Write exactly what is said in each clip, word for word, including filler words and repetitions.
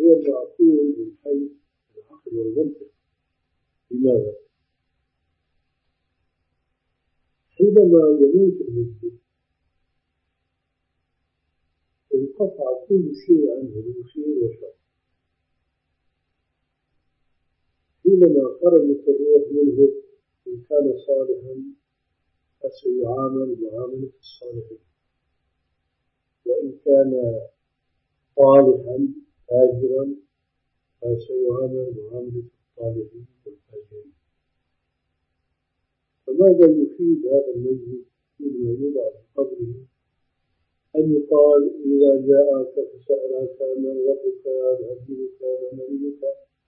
غير معقول من حيث العقل والمنطق. لماذا؟ حينما يموت الميت انقطع كل شيء عنه من خير وشر. حينما خرجت الروح منه إن كان صالحا فسيعامل معاملة الصالحين، وإن كان صالحا فاجرا فسيعامل معاملة الصالحين والفاجرين. فماذا يفيد هذا الميت حينما يوضع في قبره أن يقال إذا جاءك فسألك من ربك من دينك من نبيك؟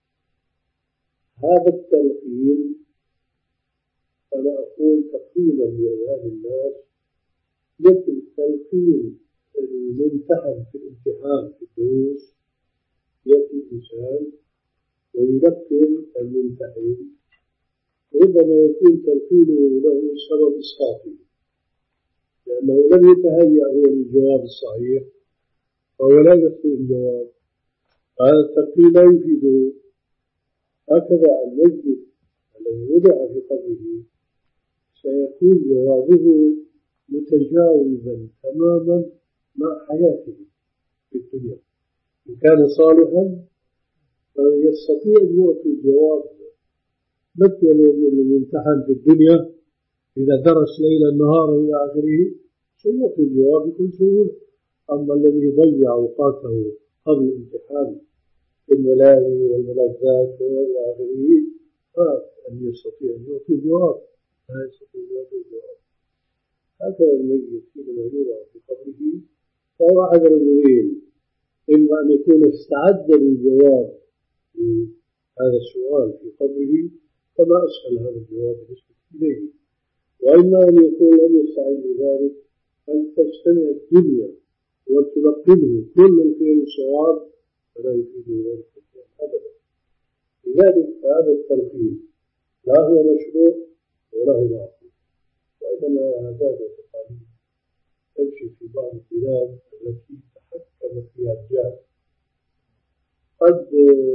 هذا التلقين أنا أقول تقريبا لأذهان الناس مثل تلقين الممتحن في الامتحان في الدروس. يأتي الإنسان ويلقن الممتحن، ربما يكون تلقينه له سبب إسقاطه لأنه لم يتهيأ هو للجواب الصحيح فهو لا يحسن الجواب. هذا التلقين لا يفيده. هكذا الميت الذي وضع في قبره سيكون جوابه متجاوبا تماما مع حياته في الدنيا. إن كان صالحا فيستطيع أن يعطي الجواب مثل الممتحن في الدنيا إذا درس ليلا نهارا إلى آخره سيعطي الجواب بكل سهولة. أما الذي ضيع أوقاته قبل الامتحان في الملاهي والملذات وإلى آخره فأن يستطيع أن يعطي الجواب لا يستطيع أن يعطي الجواب. هكذا الميت حينما يوضع في قبره فهو أحد رجلين: إما أن يكون استعد للجواب لهذا السؤال في قبره فما أسهل هذا الجواب بالنسبة إليه، وإما أن يكون لم يستعد لذلك أن تجتمع الدنيا وتلقنه كل الخير والصواب فلا يفيد ذلك أبدا. لذلك فهذا التلقين لا هو مشروع ولا هو معقول، وإنما عادات وتقاليد تمشي في بعض البلاد التي تحكمت فيها الرجال. قد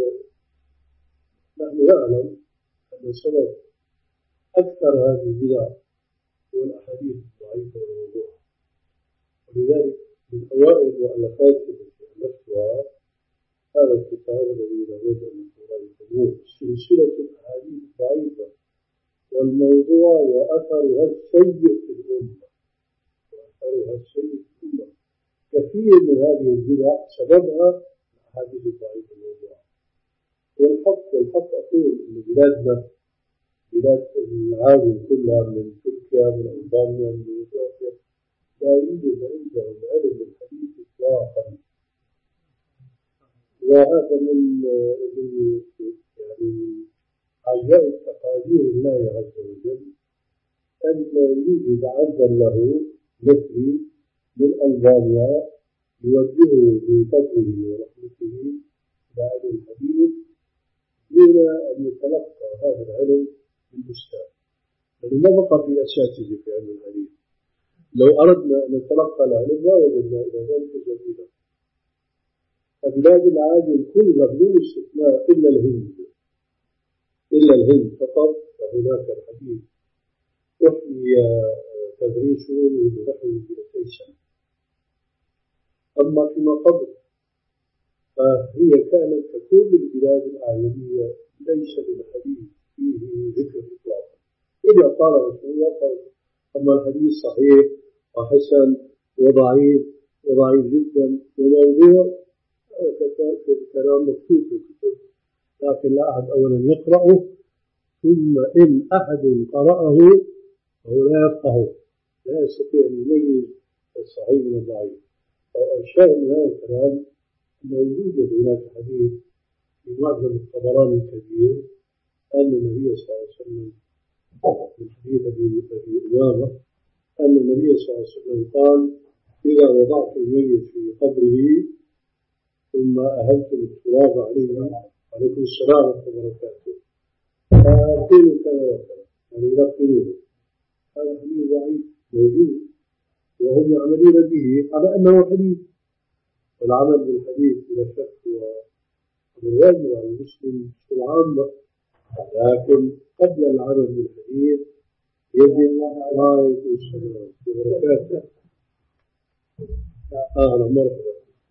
نحن نعلم أن سبب أكثر هذه البدع هو الأحاديث الضعيفة والموضوعة، ولذلك من أوائل المؤلفات التي ألفتها هذا الكتاب الذي لابد أن نقرأه: سلسلة الأحاديث الضعيفة والموضوع وأثرها السيء في الأمة. وأثرها السيء في الأمة كثير من هذه البدع سببها الأحاديث الضعيفة والموضوعة. والحق والحق أقول أن بلادنا بلاد العالم كلها من تركيا من ألبانيا من إثيوبيا لا يوجد عندهم علم الحديث إطلاقا، وهذا من يعني عجائب تقادير الله عز وجل أن يوجد عبدا له مثلي من ألبانيا يوجهه بفضله ورحمته إلى علم الحديث دون أن يتلقى هذا العلم من أستاذ، لأنه ما بقى في أساتذة في علم الحديث. لو أردنا أن نتلقى العلم ما وجدنا إلى ذلك سبيلا. فبلاد العالم كلها بدون استثناء إلا الهند إلا الهند فقط فهناك الحديث وحي تدريسه بنحو مئتي سنة. أما فيما قبل فهي كانت ككل البلاد الأعجمية ليس للحديث فيه ذكر إطلاقا إلا قال رسول الله قال أما الحديث صحيح وحسن وضعيف وضعيف جدا وموضوع كلام مكتوب في الكتب، لكن لا أحد أولا يقرأه، ثم إن أحد قرأه فهو لا يفقهه، لا يستطيع أن يميز الصحيح من الضعيف. الشاهد من هذا الكلام أنه يوجد هناك حديث في معجم الطبراني الكبير أن النبي صلى الله عليه وسلم من حديث أبي أمامة أن النبي صلى الله عليه وسلم قال: إذا وضعت الميت في قبره ثم أهلتم التراب عليه عليكم السلام ورحمة الله وبركاته فأقولوا كذا وكذا، يعني يلقنوه. هذا حديث ضعيف موجود وهم يعملون به على أنه حديث، والعمل بالحديث بلا شك هو والواجب على المسلم بصورة عامة، لكن قبل العمل بالحديث يجب وعليكم السلام وبركاته. أهلا مرحبا.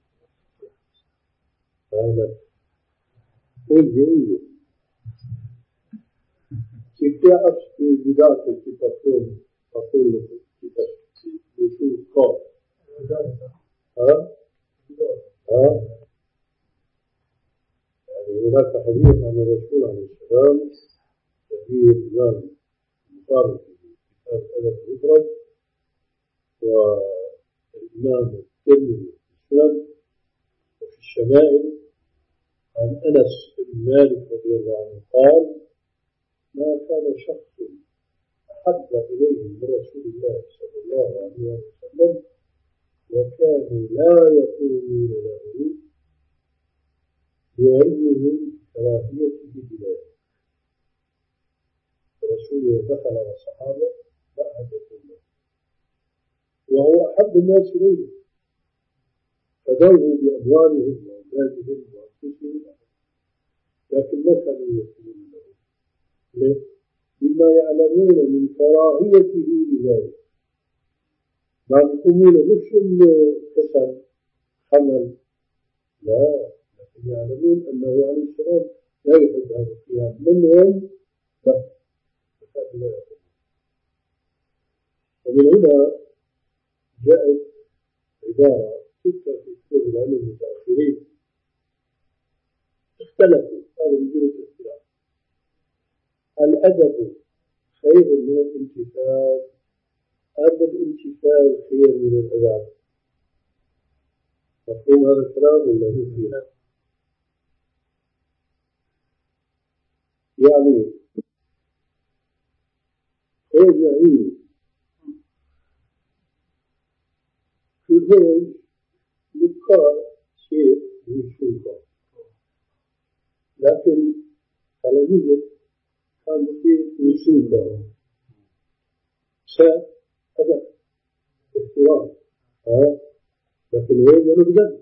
أهلا. قل قل كيف تعرف في بداية الكتاب أقول لك كتاب وشوف قال ها ها يعني هناك حديث عن الرسول عليه السلام فيه الإمام البخاري في كتاب الأدب المفرد والإمام الترمذي في السنن وفي الشمائل عن أنس بن مالك رضي الله عنه قال: ما كان شخص أحب إليه من رسول الله صلى الله عليه وسلم وكانوا لا يقولون له بعلمهم كراهيته بذلك. الرسول إذا دخل على الصحابة ما أحد يقول له، وهو أحب الناس إليه، فدوه بأموالهم وأولادهم وأنفسهم، لكن ما كانوا يقولون له. ليه؟ بما يعلمون من كراهيته لذلك. ما يقولون مش إنه كسل حمل، لا، لكن يعلمون أنه عليه السلام لا يحب هذا القيام منهم، لا، فكان لا يقول. ومن هنا جاءت عبارة تذكر في كتب العلم المتأخرين اختلفوا، هذا من جملة الاختلاف: الأدب خير من الامتثال أم الامتثال خير من الأدب؟ مفهوم هذا الكلام ولا مو فيه؟ يعني رجعي في الزوج لقاء شيء يشوفه، لكن تلاميذه كان شيء يشوفه شاء أدب احترام، لكن هو يرد.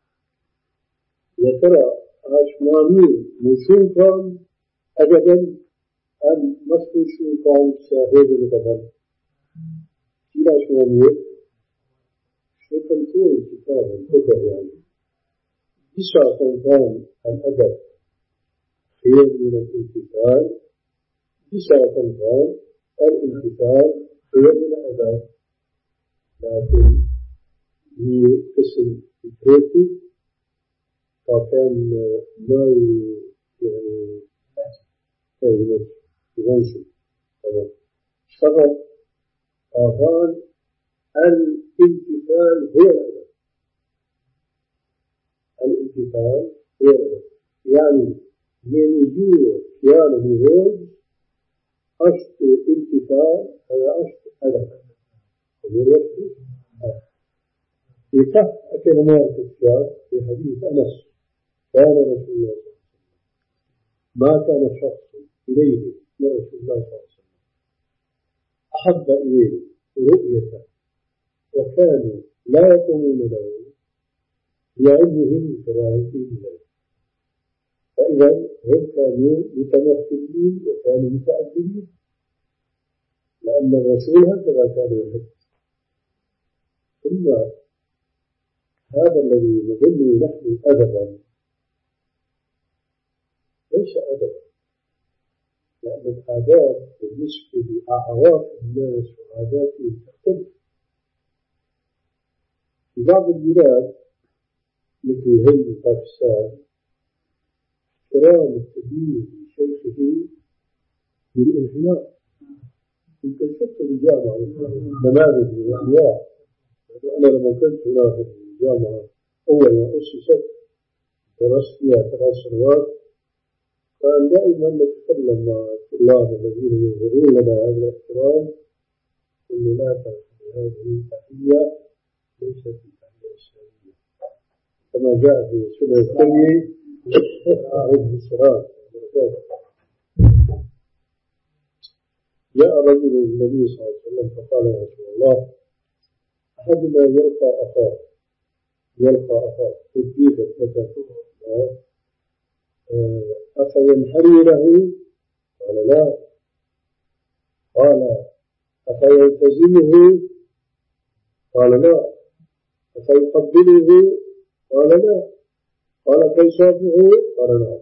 يا ترى أشمامين مشوفا أدبا أم مصر شوفا شاهد القدم؟ كلا أشمامين شو كنتور الكتاب الكتب يعني بشا كنتان الأدب خير من الامتثال، بشا كنتان الامتثال خير من الأدب. لكن هي قسم فكرتي فكان ما يعني أي يمشي طبعا شغل أغان الامتثال هو الأدب. الامتثال هو الأدب يعني من يجوا كيانا ميروز أشت امتثال هذا أشت أدب. أقول في صح كلمات الكتاب في حديث أنس: كان رسول الله صلى الله عليه وسلم ما كان شخص إليه من رسول الله صلى الله عليه وسلم أحب إليه رؤيته وكانوا لا يقومون له لعلمهم بكراهته إليه. فإذا هم كانوا متمثلين وكانوا متأدبين، لأن الرسول هكذا كان يحب. ثم هذا الذي نظن نحن أدبا ليس أدبا، لأن الآداب بالنسبة لأعراف الناس وعاداتهم تختلف. في بعض البلاد مثل الهند وباكستان احترام التدين لشيخه بالانحناء. يمكن شفت بالجامعة نماذج من الأنواع. أنا لما كنت هنا في الجامعة أول ما أسست درست فيها ثلاث سنوات، كان دائما نتكلم مع الطلاب الذين يظهرون لنا هذا الاحترام: قل لا تنسوا هذه التحية ليست التحية الإسلامية، كما جاء في سنة الترمذي عليه السلام. جاء رجل للنبي صلى الله عليه وسلم فقال: يا رسول الله، أحدنا يلقى أخاه يلقى أخاه تديك الفتاة أفينحني له؟ قال لا. قال أفيلتزمه؟ قال لا. أفيقبله؟ قال لا. قال فيصافحه؟ قال لا.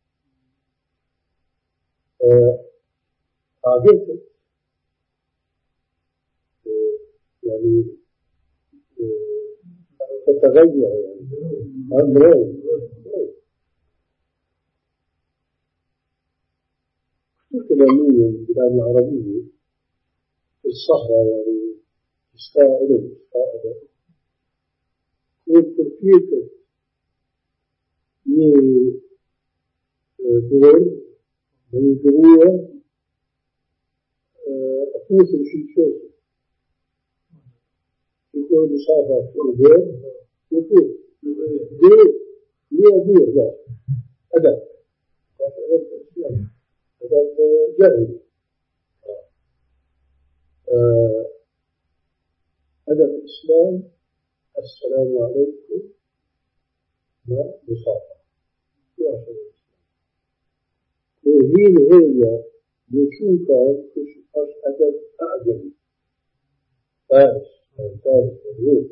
عادته يعني تتغير يعني أمرين. كلامية البلاد العربية في الصحراء يعني إسرائيل إسرائيل وتركيا ي دور من جروة أفوس الشيشوس يكون مسافة في الدور وفوس دور دور دور لا أدب أدب جاهل أدب الإسلام السلام عليكم ما مصافة وهين هو وشوكا كش أدب أعجمي فارس فارس والروم.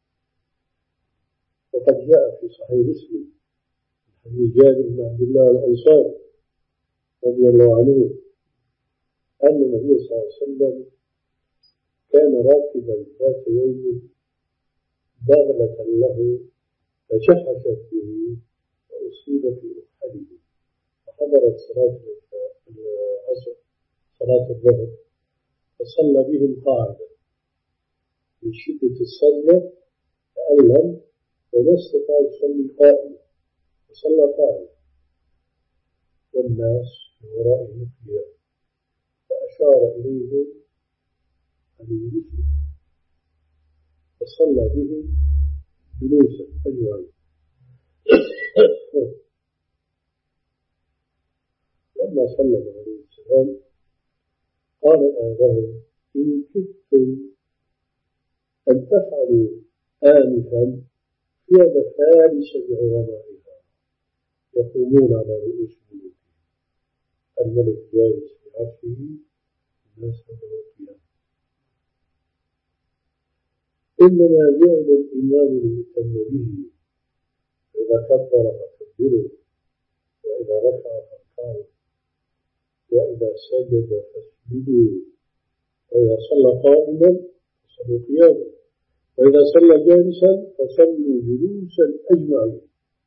وقد جاء في صحيح مسلم حديث جابر بن عبد الله الأنصاري رضي الله عنه أن النبي صلى الله عليه وسلم كان راكبا ذات يوم بغلة له فجحشت به وأصيب في أحده فحضرت صلاة العصر صلاة الظهر فصلى بهم قاعدة من شدة الصدمة تألم وما استطاع يصلي قائما فصلى قائما والناس من ورائه قيام فأشار إليهم أن يجلسوا فصلى بهم جلوسا أجمعين. لما سلم عليه السلام قال آذهم إن كدتم أن تفعلوا آنفا فعل فارس بعظمائها يقومون على رؤوس ملوكهم الملك جالس في عرشه الناس له قيام. إنما جعل الإمام ليتم به فإذا كبر فكبروا وإذا رفع فاركعوا وإذا سجد فاسجدوا وإذا صلى قائما فصلوا قياما وإذا صلى جالسا فصلوا جلوسا أجمعين.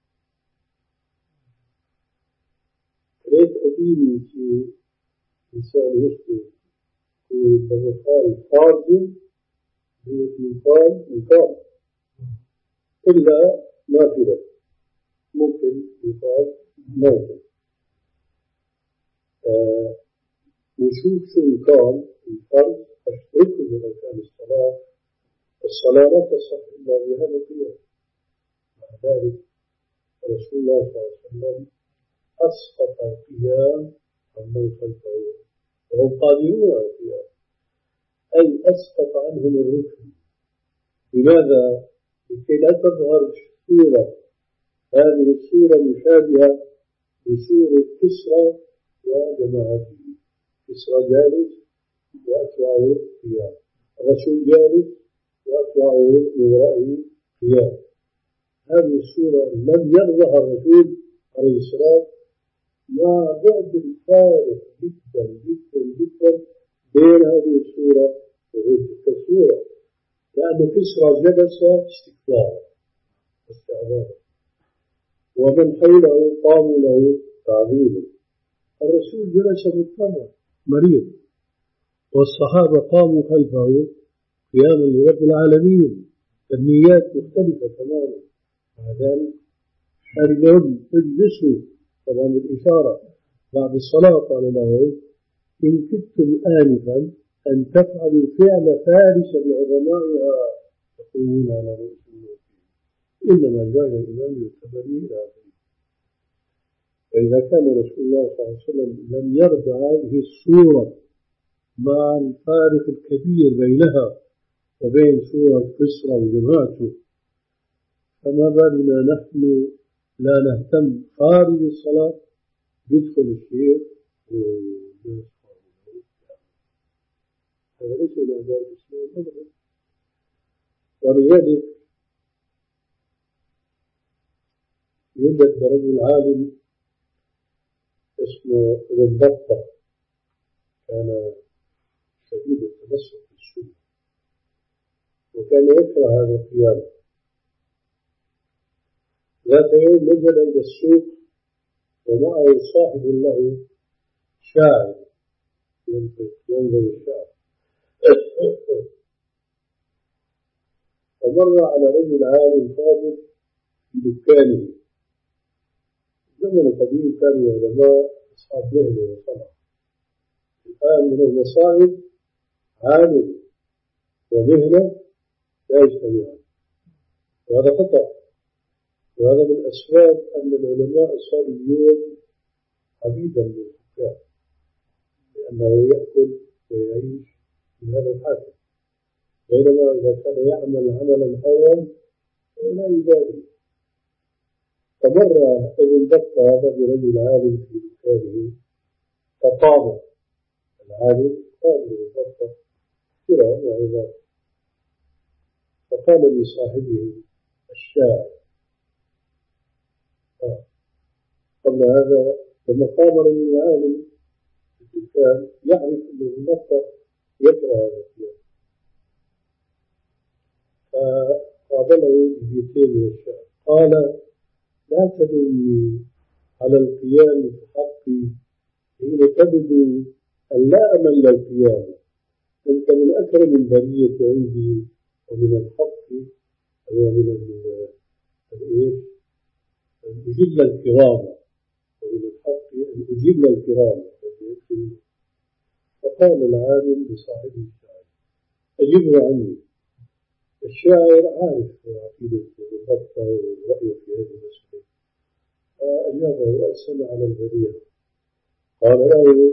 ريت أديني في إنسان مسلم يقول لما قال فارض هو يقال يقال إلا نافلة ممكن يقال نافلة. آه وشوف شو يقال الفرض أشترك من أركان الصلاة. الصلاة لا تصح إلا بهذا القيام. مع ذلك رسول الله صلى الله عليه وسلم أسقط القيام عمن خلفه وهم قادرون على القيام أي أسقط عنهم الركن. لماذا؟ لكي لا تظهر الصورة هذه الصورة مشابهة لصورة كسرى وجماعته. كسرى جالس وأتباعه قيام الرسول جالس وأتباعه من ورائه قيام. هذه الصورة لم يرضها الرسول عليه السلام مع بعد الفارق جدا جدا جدا بين هذه الصورة وبين تلك الصورة لأنه كسرى جلس استكبارا واستعظاما ومن حوله قاموا له تعظيما. الرسول جلس مضطرا مريض والصحابة قاموا خلفه قياما لرب العالمين. النيات مختلفة تماما. مع ذلك قال لهم اجلسوا طبعا بالإشارة بعد الصلاة قال له إن كدتم آنفا أن تفعلوا فعل فارس بعظمائها تقومون على رؤوس الملوك إنما جعل الإمام يعتبر إلى آخره. فإذا كان رسول الله صلى الله عليه وسلم لم يرضى هذه الصورة مع الفارق الكبير بينها وبين صورة كسرى وجماعته فما بالنا نحن لا نهتم خارج الصلاة يدخل الشيخ والناس حوله، هذا ليس من آداب الإسلام أبدا. ولذلك يوجد رجل عالم اسمه ابن بطة، كان شديد التمسك بالسنة وكان يكره هذا القيام. ذات يوم نزل إلى السوق ومعه صاحب له شاعر ينظر الشعر، فمر على رجل عالم فاضل في دكانه. زمن القديم كانوا العلماء أصحاب مهنة وصنعة، الآن من المصائب عالم ومهنة لا يجتمعان، وهذا خطأ. وهذا من أسباب أن العلماء صاروا اليوم عبيدا للحكام، لأنه يأكل ويعيش من هذا الحاكم، بينما إذا كان يعمل عملا حرا فهو لا يبالي. فمر ابن بطة هذا برجل عالم في دكانه، فقام العالم، قام ابن بطة كرام وعظام، فقال لصاحبه الشاعر قبل هذا لما قام رجل عالم في الدكان يعرف أن ابن بطة يكره هذا الكلام، فقابله ببيتين من الشعر، قال: لا تدلني على القيام في حقي حين تبدو أن لا أمل القيام، أنت من أكرم البرية عندي ومن الحق ومن الإيش أن أجل الكرام، ومن الحق أن أجل الكرام. فقال العالم لصاحب الشاعر: أجبه عني. الشاعر عارف عقيدة ابن بطة ورأيه في هذه المسألة، فأجابه رأسا على البرية، قال له: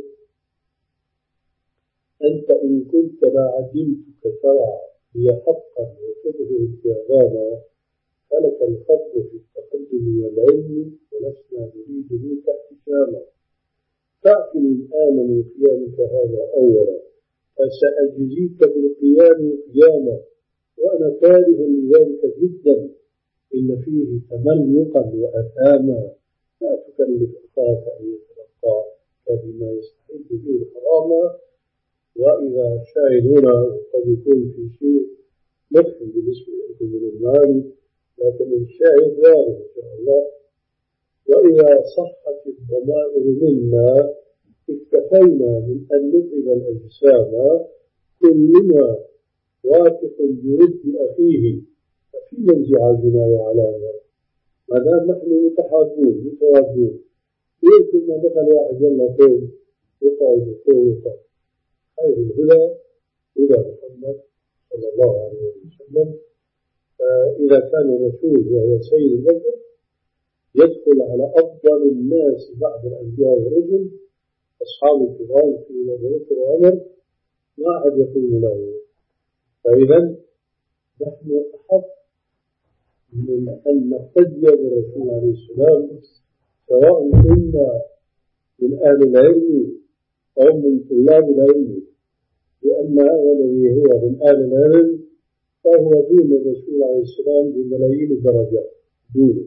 أنت إن كنت لعدمتك ترى هي حقا وتظهر الكرامة، فلك الفضل في التقدم والعلم، ولسنا نريد منك احتشاما. فاعتني الآن من قيامك هذا أولا، فسأجزيك بالقيام قياما، وأنا كاره لذلك جدا، إن فيه تملقا وأثاما. لا تكلف أخاك أن يتلقى بما يستحل به الحرام. وإذا شاهد هنا قد يكون في شيء مدخل بالنسبة لكم من المال، لكن الشاهد واضح إن شاء الله. وإذا صحت الضمائر منا اكتفينا من أن نطعم الأجسام، كلنا واثق برد أخيه، ففيما انزعاجنا وعلامة؟ ما دام نحن متحابون متوازون، يمكن ما دخل واحد يلا قوم وقعد قوم وقعد. خير الهدى هدى محمد صلى الله عليه وسلم. فإذا كان الرسول وهو سيد البشر يدخل على أفضل الناس بعد الأنبياء والرسل أصحاب الكرام في أبو بكر وعمر، ما أحد يقوم له. فإذا نحن أحق من أن نقتدي بالرسول عليه السلام، سواء كنا من أهل العلم أو من طلاب العلم، لأن هذا الذي هو من أهل العلم فهو دون الرسول عليه السلام بملايين الدرجات دونه.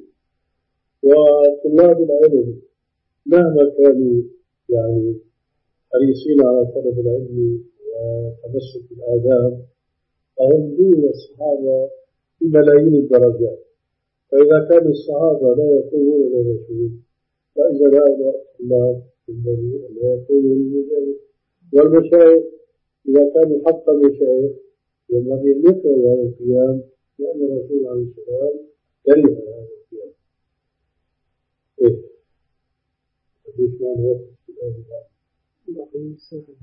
وطلاب العلم مهما كانوا يعني حريصين على طلب العلم وتمسك الآداب فهم دون الصحابة بملايين الدرجات. فإذا كان الصحابة لا يقومون للرسول، فإذا هؤلاء الطلاب ينبغي أن لا يقوموا للمشايخ. والمشايخ إذا كانوا حق مشايخ ينبغي أن يكرهوا هذا القيام، لأن الرسول عليه السلام كره هذا القيام. إيه؟ قديش معنى وقت السؤال بعد؟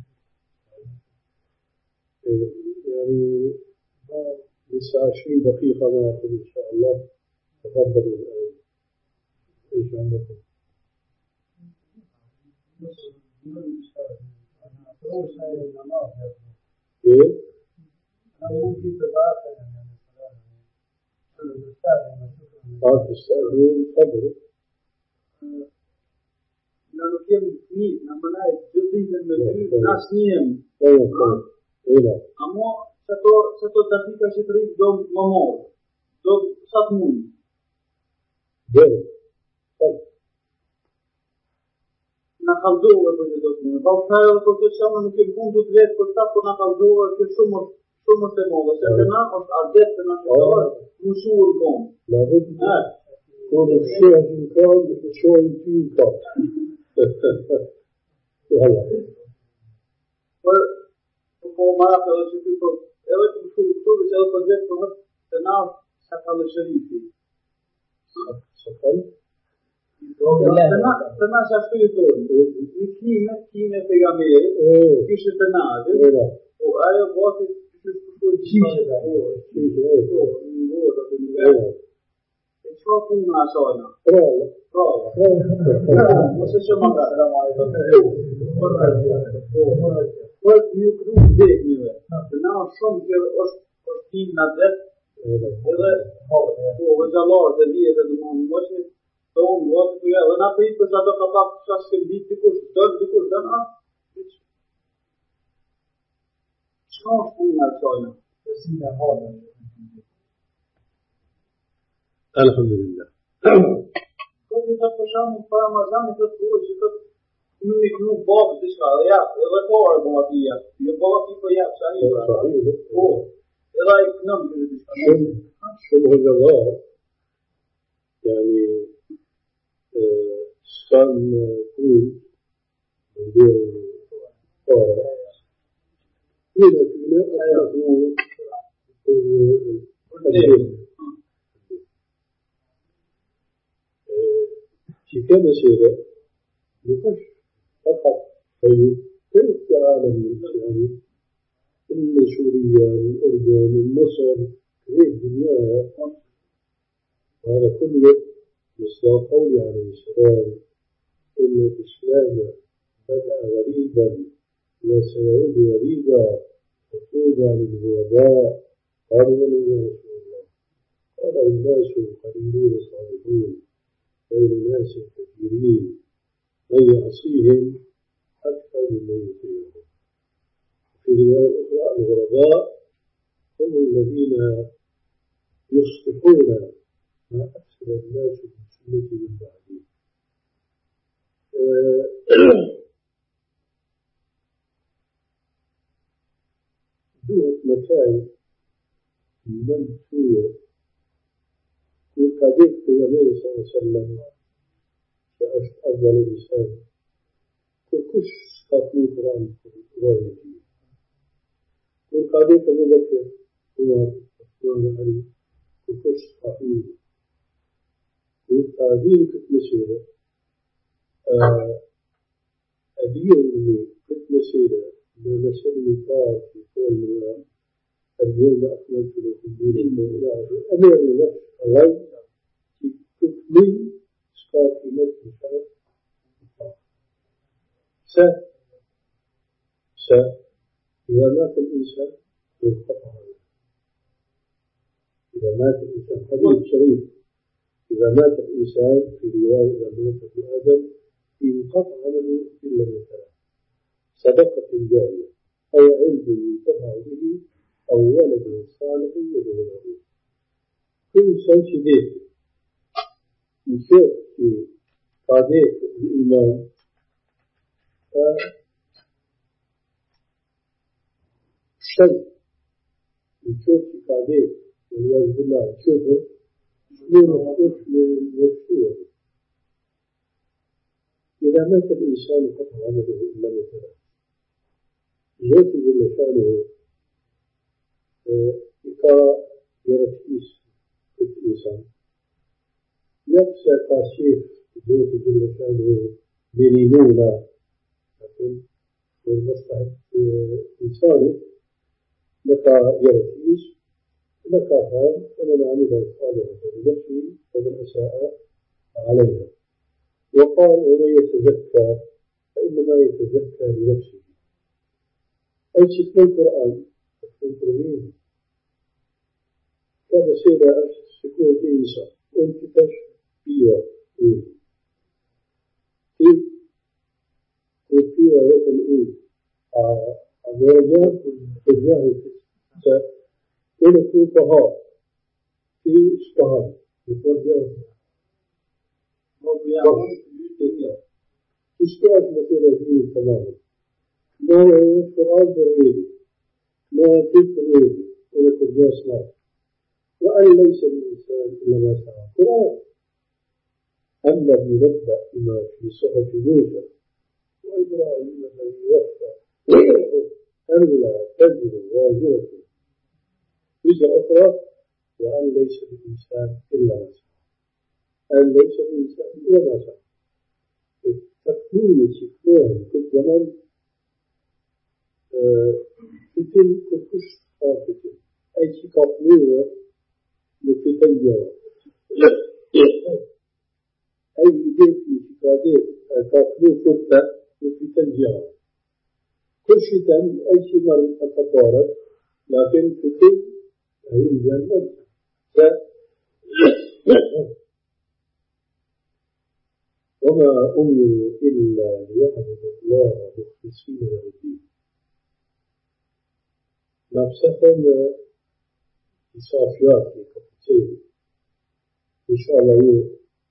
إيه يعني لسه عشرين دقيقة ما أقول إن شاء الله. تفضلوا الآن. إيش عندكم؟ إيه؟ قال تستأذن تفضلوا. kem niet naar beneden, dus die zijn met naast niet. Amo, se to tati ka shitri do mamor, do sat mund. Deve. Na kaldove për të dokumentin. Pa fare për të shumë nuk e mundut vetë për ta po na kaldove që shumë shumë të mëdha, se të na është adet të na shkruar, mushuar kom. La vetë. Kur shëhet në kohë, të shohim ty në kohë. Jalla. Për po marrë edhe që ty po edhe të shumë këtu që edhe për vetë për të na sa ka lëshërifi. Sa ka? Të na që ashtu i tonë, një kime, kime pejgamberit, kishë të nazë, po ajo vati që të qishë të ngorë, e që punë në asajna? Prava. Prava. Mëse që më ka të për një kru dhe njëve, të na shumë që është tim në zetë, edhe po vëgjallarë dhe vijet dhe më më mëshme, to mos të ja, na prit për sa do ka pak çfarë shkëmbit dikur, do dikur do na. Çfarë punë sojna? Si na hona. Alhamdulillah. Ko ti ta pusham për Ramazan të thuaj që të nuk i kenu babë diçka, ja, edhe po argo aty ja. Jo po aty po ja, tani. Po. Edhe ai knam që diçka. Shumë shumë vëllazë. Yani كان يقول مدير الطائرة إلى إلى يكون في كم سيرة يخش فقط في كيف العالم الإسلامي إن سوريا الأردن مصر كيف الدنيا وهذا كله مصداق قولي عليه السلام إن الإسلام بدأ غريبا وسيعود غريبا فطوبى للغرباء قالوا من يا رسول الله قال الناس قليلون صالحون بين ناس كثيرين من يعصيهم أكثر ممن يطيعهم. في رواية أخرى الغرباء هم الذين يصلحون ما أكثر الناس بالسنة من بعده. دوت مكان من توية وقادت في النبي صلى الله عليه وسلم كأشت أفضل الإنسان وكش قاتلوا القرآن رأيتي وقادت أبو بكر عمر عثمان علي وكش قاتلوا وقادين كنت مسيرة أدير مني كنت مسيرة ما مسيرني طار في طول من اليوم أكملت لكم دينكم إلى آخره أميرني بس الله تكمل إسقاط مثل شرف س س إذا مات الإنسان ينقطع عنه. إذا مات الإنسان حديث شريف إذا مات الإنسان في رواية إذا مات ابن آدم ينقطع عمله إلا من ثلاث: صدقة جارية أو علم ينتفع به أو ولد صالح يدعو له. كل شيء شديد يشوف في قضية الإيمان شيء يشوف في قضية والعياذ بالله يشوفه من مخصوص للمشروع. إذا مات الإنسان قطع عمله إلا من ثلاث: جوتي جل شأنه إقاء يرتيس الإنسان نفس قاسيف جوتي جل شأنه بنينونا لكن والمصلحة إنساني لقى يرتيس لقى خان فمن عمل صالحا فلنفسه ومن أساء عليها. وقال ومن يتزكى فإنما يتزكى لنفسه. أي شيء في القرآن القرآن كان سيدا أشت سكوة إنسان وانتفاش بيوة قولي كيف أبوجه تجاهه كل فقهاء في إشتهار يتوجه إشتهار مثل هذه تماما ما القرآن بريد ما تفريد ولكن جاسنا وأن ليس الإنسان إلا ما سعى القرآن أم لم ينبأ بما في صحف موسى وإبراهيم الذي وفى أن لا تزر وازرة وزر أخرى وأن ليس الإنسان إلا ما سعى أن ليس الإنسان إلا ما سعى التقديم الشكوى في الزمن فتن كفش خافتن أي شيء قبلوه لفتن جواب أي بيت في شكادير قبلوه فرطة لفتن جواب كل فتن أي شيء مرة تطارد لكن فتن هي الجنة وما أمروا إلا ليعبدوا الله مخلصين له الدين نفسهم إصافيات كثير إن شاء الله يو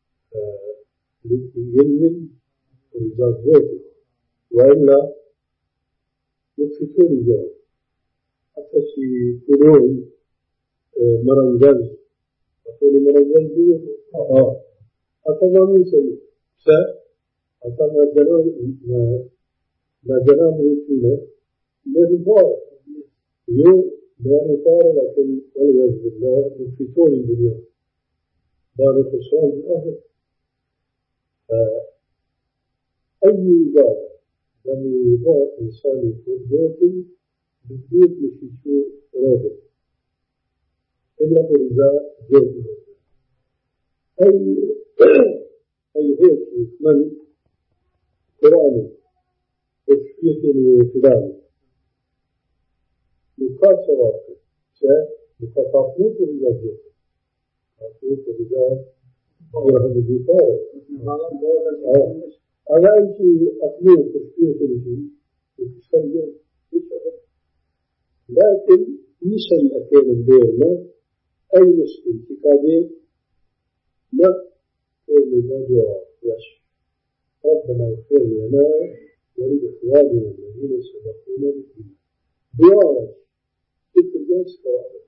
يمن ورجال ذاته وإلا يكفتون الجواب حتى شي كلون مرنجل أقول مرنجل جوه آه أتمنى سيء س أتمنى جنان ما ما جنان يكونه للبار يو بيان طار لكن والعياذ بالله يكفتون الدنيا بارك الصوم الأهل أي عبادة لم يبقى إنسان يكون جوتي بدون مشيشو روبي إلا برزاء جوتي أي أي هوشي من قرآن وشفيتني فلان لكاسة واقع لكاسة برزاء جوتي كاسة برزاء برهن الجيطار على أي شيء أقلوه وشفيتني فيه وكسر جوتي لكن مثل أكيد الدولة أي مسلم في كابير لا إلا موضوع وش ربنا اغفر لنا ولإخواننا الذين سبقونا بالإيمان دعاء في الجنس قواعد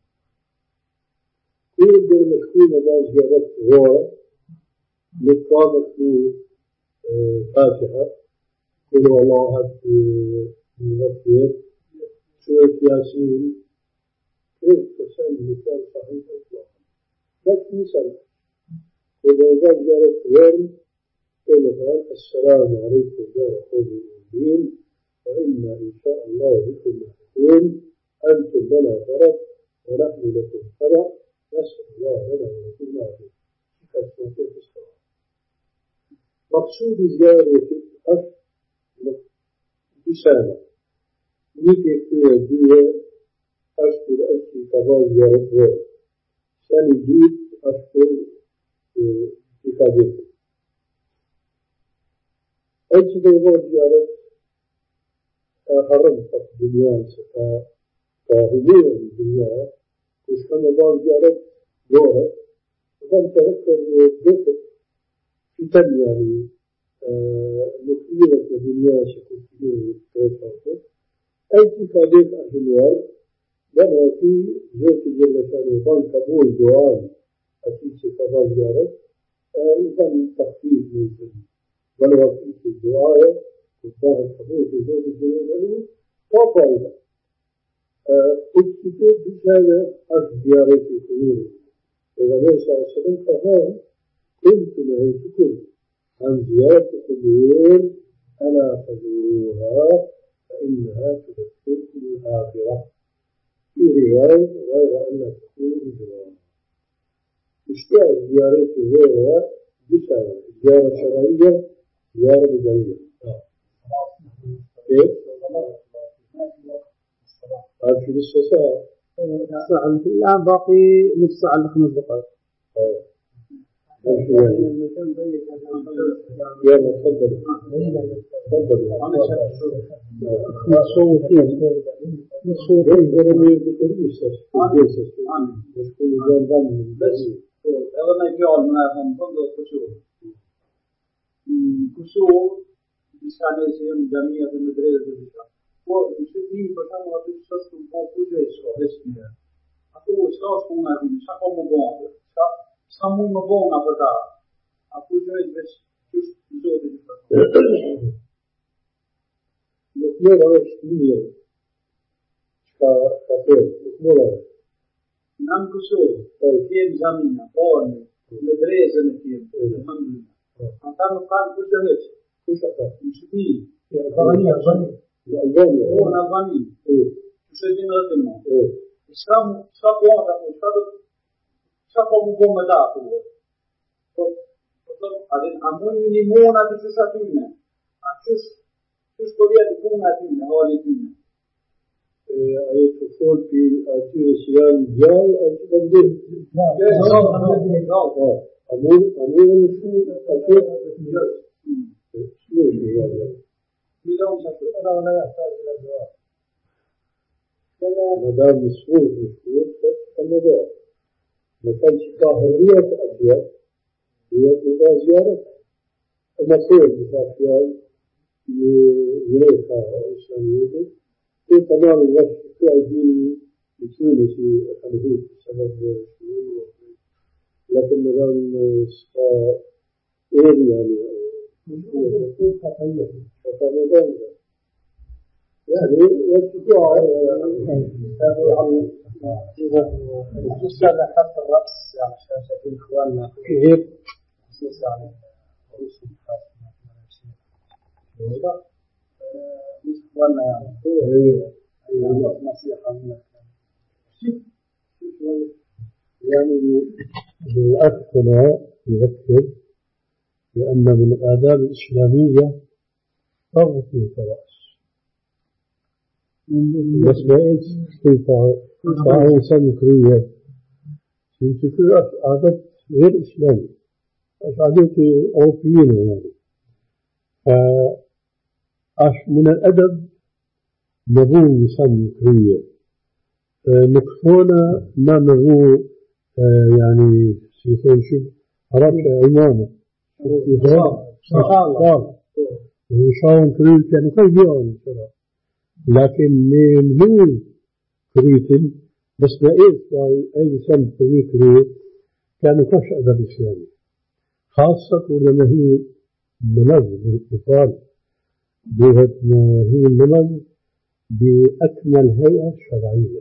كل دول مشكومة بعض زيادات غورة مقامة فاتحة كل الله هات مغفر شوية ياسين كيف تسأل مثال صحيح إطلاقا لكن مثال إذا قال جارت غير كما قال السلام عليكم دار قوم المؤمنين وإنا إن شاء الله بكم لاحقون أنتم لنا فرد ونحن لكم تبع نسأل الله لنا ولكم العافية كالتوفيق الصلاة مقصود زيارة أف بسالة نيجي في الدنيا أشكر أشكر كبار زيارة غير ثاني جيد أشكر إفادته أي كبار زيارة حرم فقط الدنيا سكا كهبور الدنيا كش كما بار زيارة غير وكان تذكر ذكر في تن يعني نكيرة الدنيا شكل كبير كيف أخذ أي كبار أجنوار لما في زوج جل شانه بان قبول دعاء أكيد كبار زيارة إذا تخفيف من ولو في الدعاء وبان قبول في زوج جل شانه فائدة الكتاب بشأن أخذ زيارة القبور النبي صلى الله عليه وسلم قال كنت نهيتكم عن زيارة القبور ألا فزوروها فإنها تذكركم الآخرة في رواية غير أن تكون بجوارها اشتاء زيارة الغيرة بسبب زيارة شرعية زيارة بدعية كيف؟ قال في نصف ساعة الآن باقي نصف ساعة لخمس دقائق المكان ضيق يلا تفضل تفضل مصوتين مصوتين برمي بتريسس بيسس مش كل جانبان بس هذا ما يقول من هذا تفضل كسور كسور بسانه سيم جميع المدرسة بسانه وشدي بسانه وتشخص بوجه اسمه aku schaus kuna bin schapo mo bom scha samu mo bom na verdade aku já vez just zo de não não é estranho ska papel mola nan kusokiem zamina on medresa nekiem mandu antan kan kuso het kuso ta shudi albania albania on albania eh kuso din na demo eh Sam sa buona, sa sa come come dato. Adin amun ni mona di sa tune. Acis cis podia di puna tune, oli tune. Eh ai to forti attuation dial attuende. No, no, no. Amun amun su attuo. Su guarda. Mi da un sacco. No, no, no. ما دام مسؤول مسؤول فالموضوع ما كانش طاهرية أشياء هي موضوع زيارة المسؤول بتاعتها يريدها الإسلامية في تمام الوقت في عدين بتونس الهود بسبب شوي لكن ما دام صار إيه يعني مسؤول فالموضوع يعني والدعاء هذا حط الرأس على شاشة إخواننا كيف خصوصا يعني رؤوس إخواننا يعني نصيحة منك يعني الأخ هنا يذكر بأن من الآداب الإسلامية تغطية الرأس بس ما إيش كيف تعاون سنكروية سنكروية عادة غير إسلامي عادة أوروبيين يعني فأش من الأدب نبوه سنكروية نكفونا ما نبوه يعني سيكون شب عرفت عمانة شخص هو شاون كروية يعني كيف يعمل لكن من هو كريتن بس ما إيه أي سنة كوي كريت كانوا كش أدب إسلامي خاصة ولما هي نمز بالكفار بهت ما هي نمز بأكمل هيئة شرعية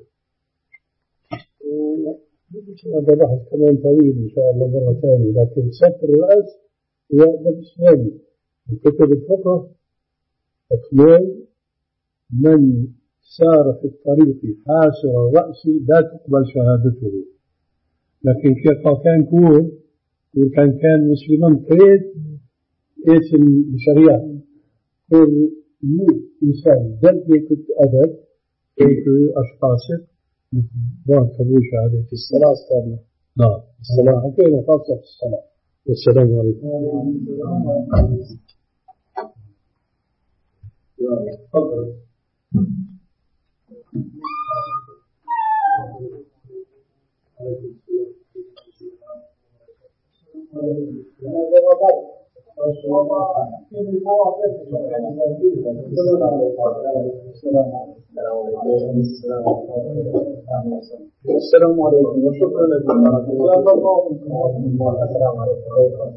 هذا بحث كمان طويل إن شاء الله مرة ثانية لكن ستر الرأس هو أدب إسلامي وكتب الفقه أكمل من سار في الطريق حاسر الرأس لا تقبل شهادته لكن كيف كان كور كور كان كان مسلما قيد اسم بشريعة كور مو إنسان دل يكت أدب كور أشخاص بان قبول شهادة الصلاة استغنى نعم الصلاة حكينا خاصة في الصلاة والسلام عليكم يا تفضل السلام عليكم وشكرا لكم السلام عليكم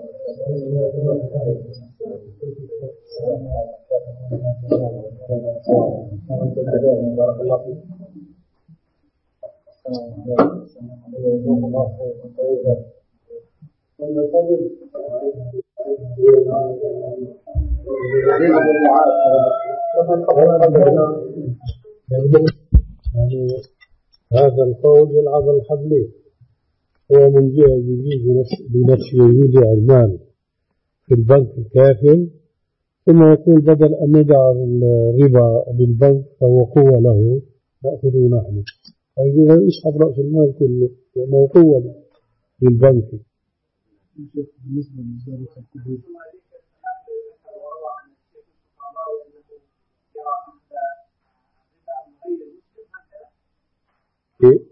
بارك الله فيك يعني هذا القول يلعب الحبلين هو من جهة يجيز لنفسه يودع المال في البنك الكافل ثم يقول بدل أن ندع الربا للبنك فهو قوة له نأخذه نحن فإذا يسحب رأس المال كله لأنه قوة للبنك بالنسبة لزيارة القبور. كيف؟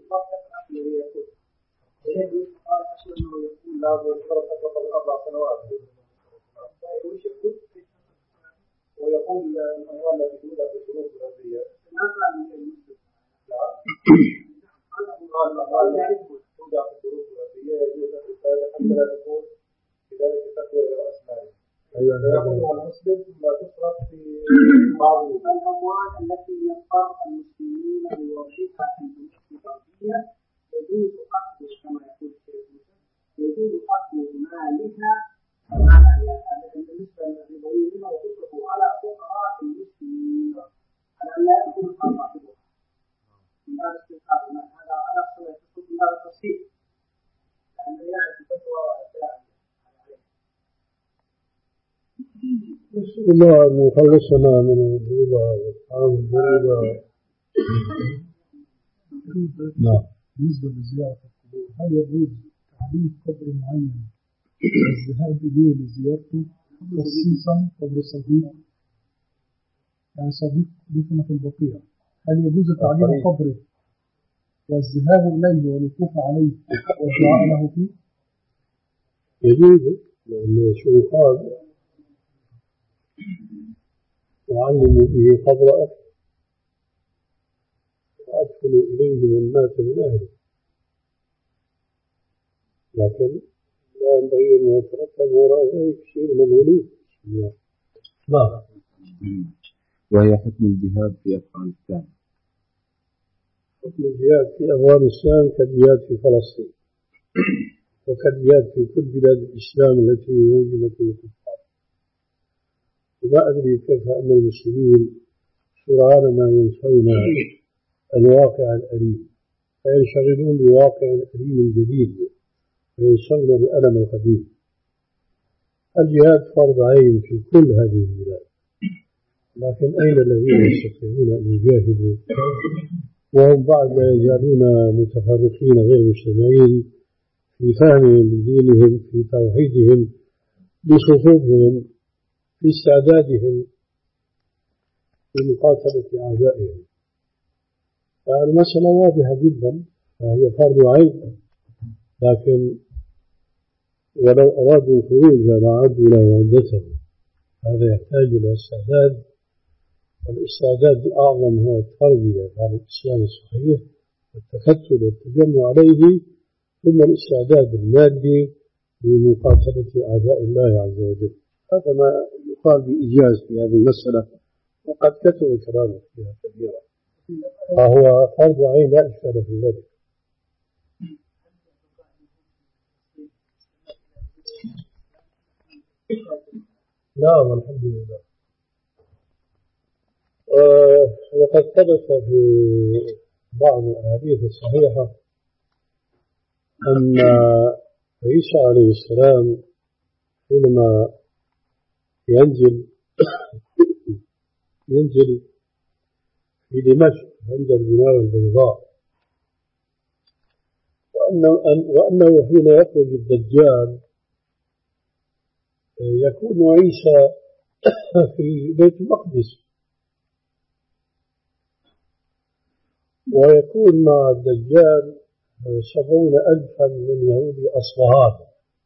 ويقول الأموال التي توضع في الشروط الأرضية ما كان المسلم لا توضع في الشروط الأرضية يجوز حتى لا تكون بذلك تقوى إلى رأس ماله. أيوة يقول المسلم ثم تصرف في بعض الأموال التي يضطر المسلمون لوضعها في البنوك الأرضية يجوز أخذ كما يقول الشيخ يجوز أخذ مالها بالنسبة للربويين وتصرف على فقراء المسلمين على لا يأخذ صاحبه من هذا الاستنقاذ هذا على صلة تصرف من هذا التصحيح لأن يعرف فتوى وأشياء نسأل الله أن يخلصنا من الربا والطعام بالربا. نعم. بالنسبة لزيارة القبور هل يجوز تعريف قبر معين الذهاب إليه لزيارته خصيصا قبر صديق يعني صديق دفن في البقيع هل يجوز تعريف قبره والذهاب إليه والوقوف عليه والدعاء له فيه؟ يجوز لأنه شو قال وعلموا به قبر أخي وأدخلوا إليه من مات من أهله لكن لا ينبغي أن يترتب وراء ذلك شيء من الغلو. نعم. وهي حكم الجهاد في أفغانستان. حكم الجهاد في أفغانستان كالجهاد في فلسطين وكالجهاد في كل بلاد الإسلام التي هوجمت الكفار. وما أدري كيف أن المسلمين سرعان ما ينسون الواقع الأليم فينشغلون بواقع أليم جديد وينسون الألم القديم. الجهاد فرض عين في كل هذه البلاد لكن أين الذين يستطيعون أن يجاهدوا وهم بعد لا يزالون متفرقين غير مجتمعين في فهمهم لدينهم في توحيدهم بصفوفهم في استعدادهم لمقاتلة أعدائهم. فالمسألة واضحة جدا فهي فرض عين لكن ولو أرادوا الخروج لأعدوا له عدته. هذا يحتاج إلى استعداد والاستعداد الأعظم هو التربية على الإسلام الصحيح والتكتل والتجمع عليه ثم الاستعداد المادي لمقاتلة أعداء الله عز وجل. هذا ما يقال بإيجاز في هذه المسألة وقد كتب كلامه فيها كثيرا فهو فرض عين لا إشكال في ذلك. لا والحمد لله. آه وقد ثبت في بعض الأحاديث الصحيحة أن عيسى عليه السلام حينما ينزل ينزل في دمشق عند المنارة البيضاء وأنه, وأنه حين يخرج الدجال يكون عيسى في بيت المقدس ويكون مع الدجال سبعون ألفا من يهود أصفهان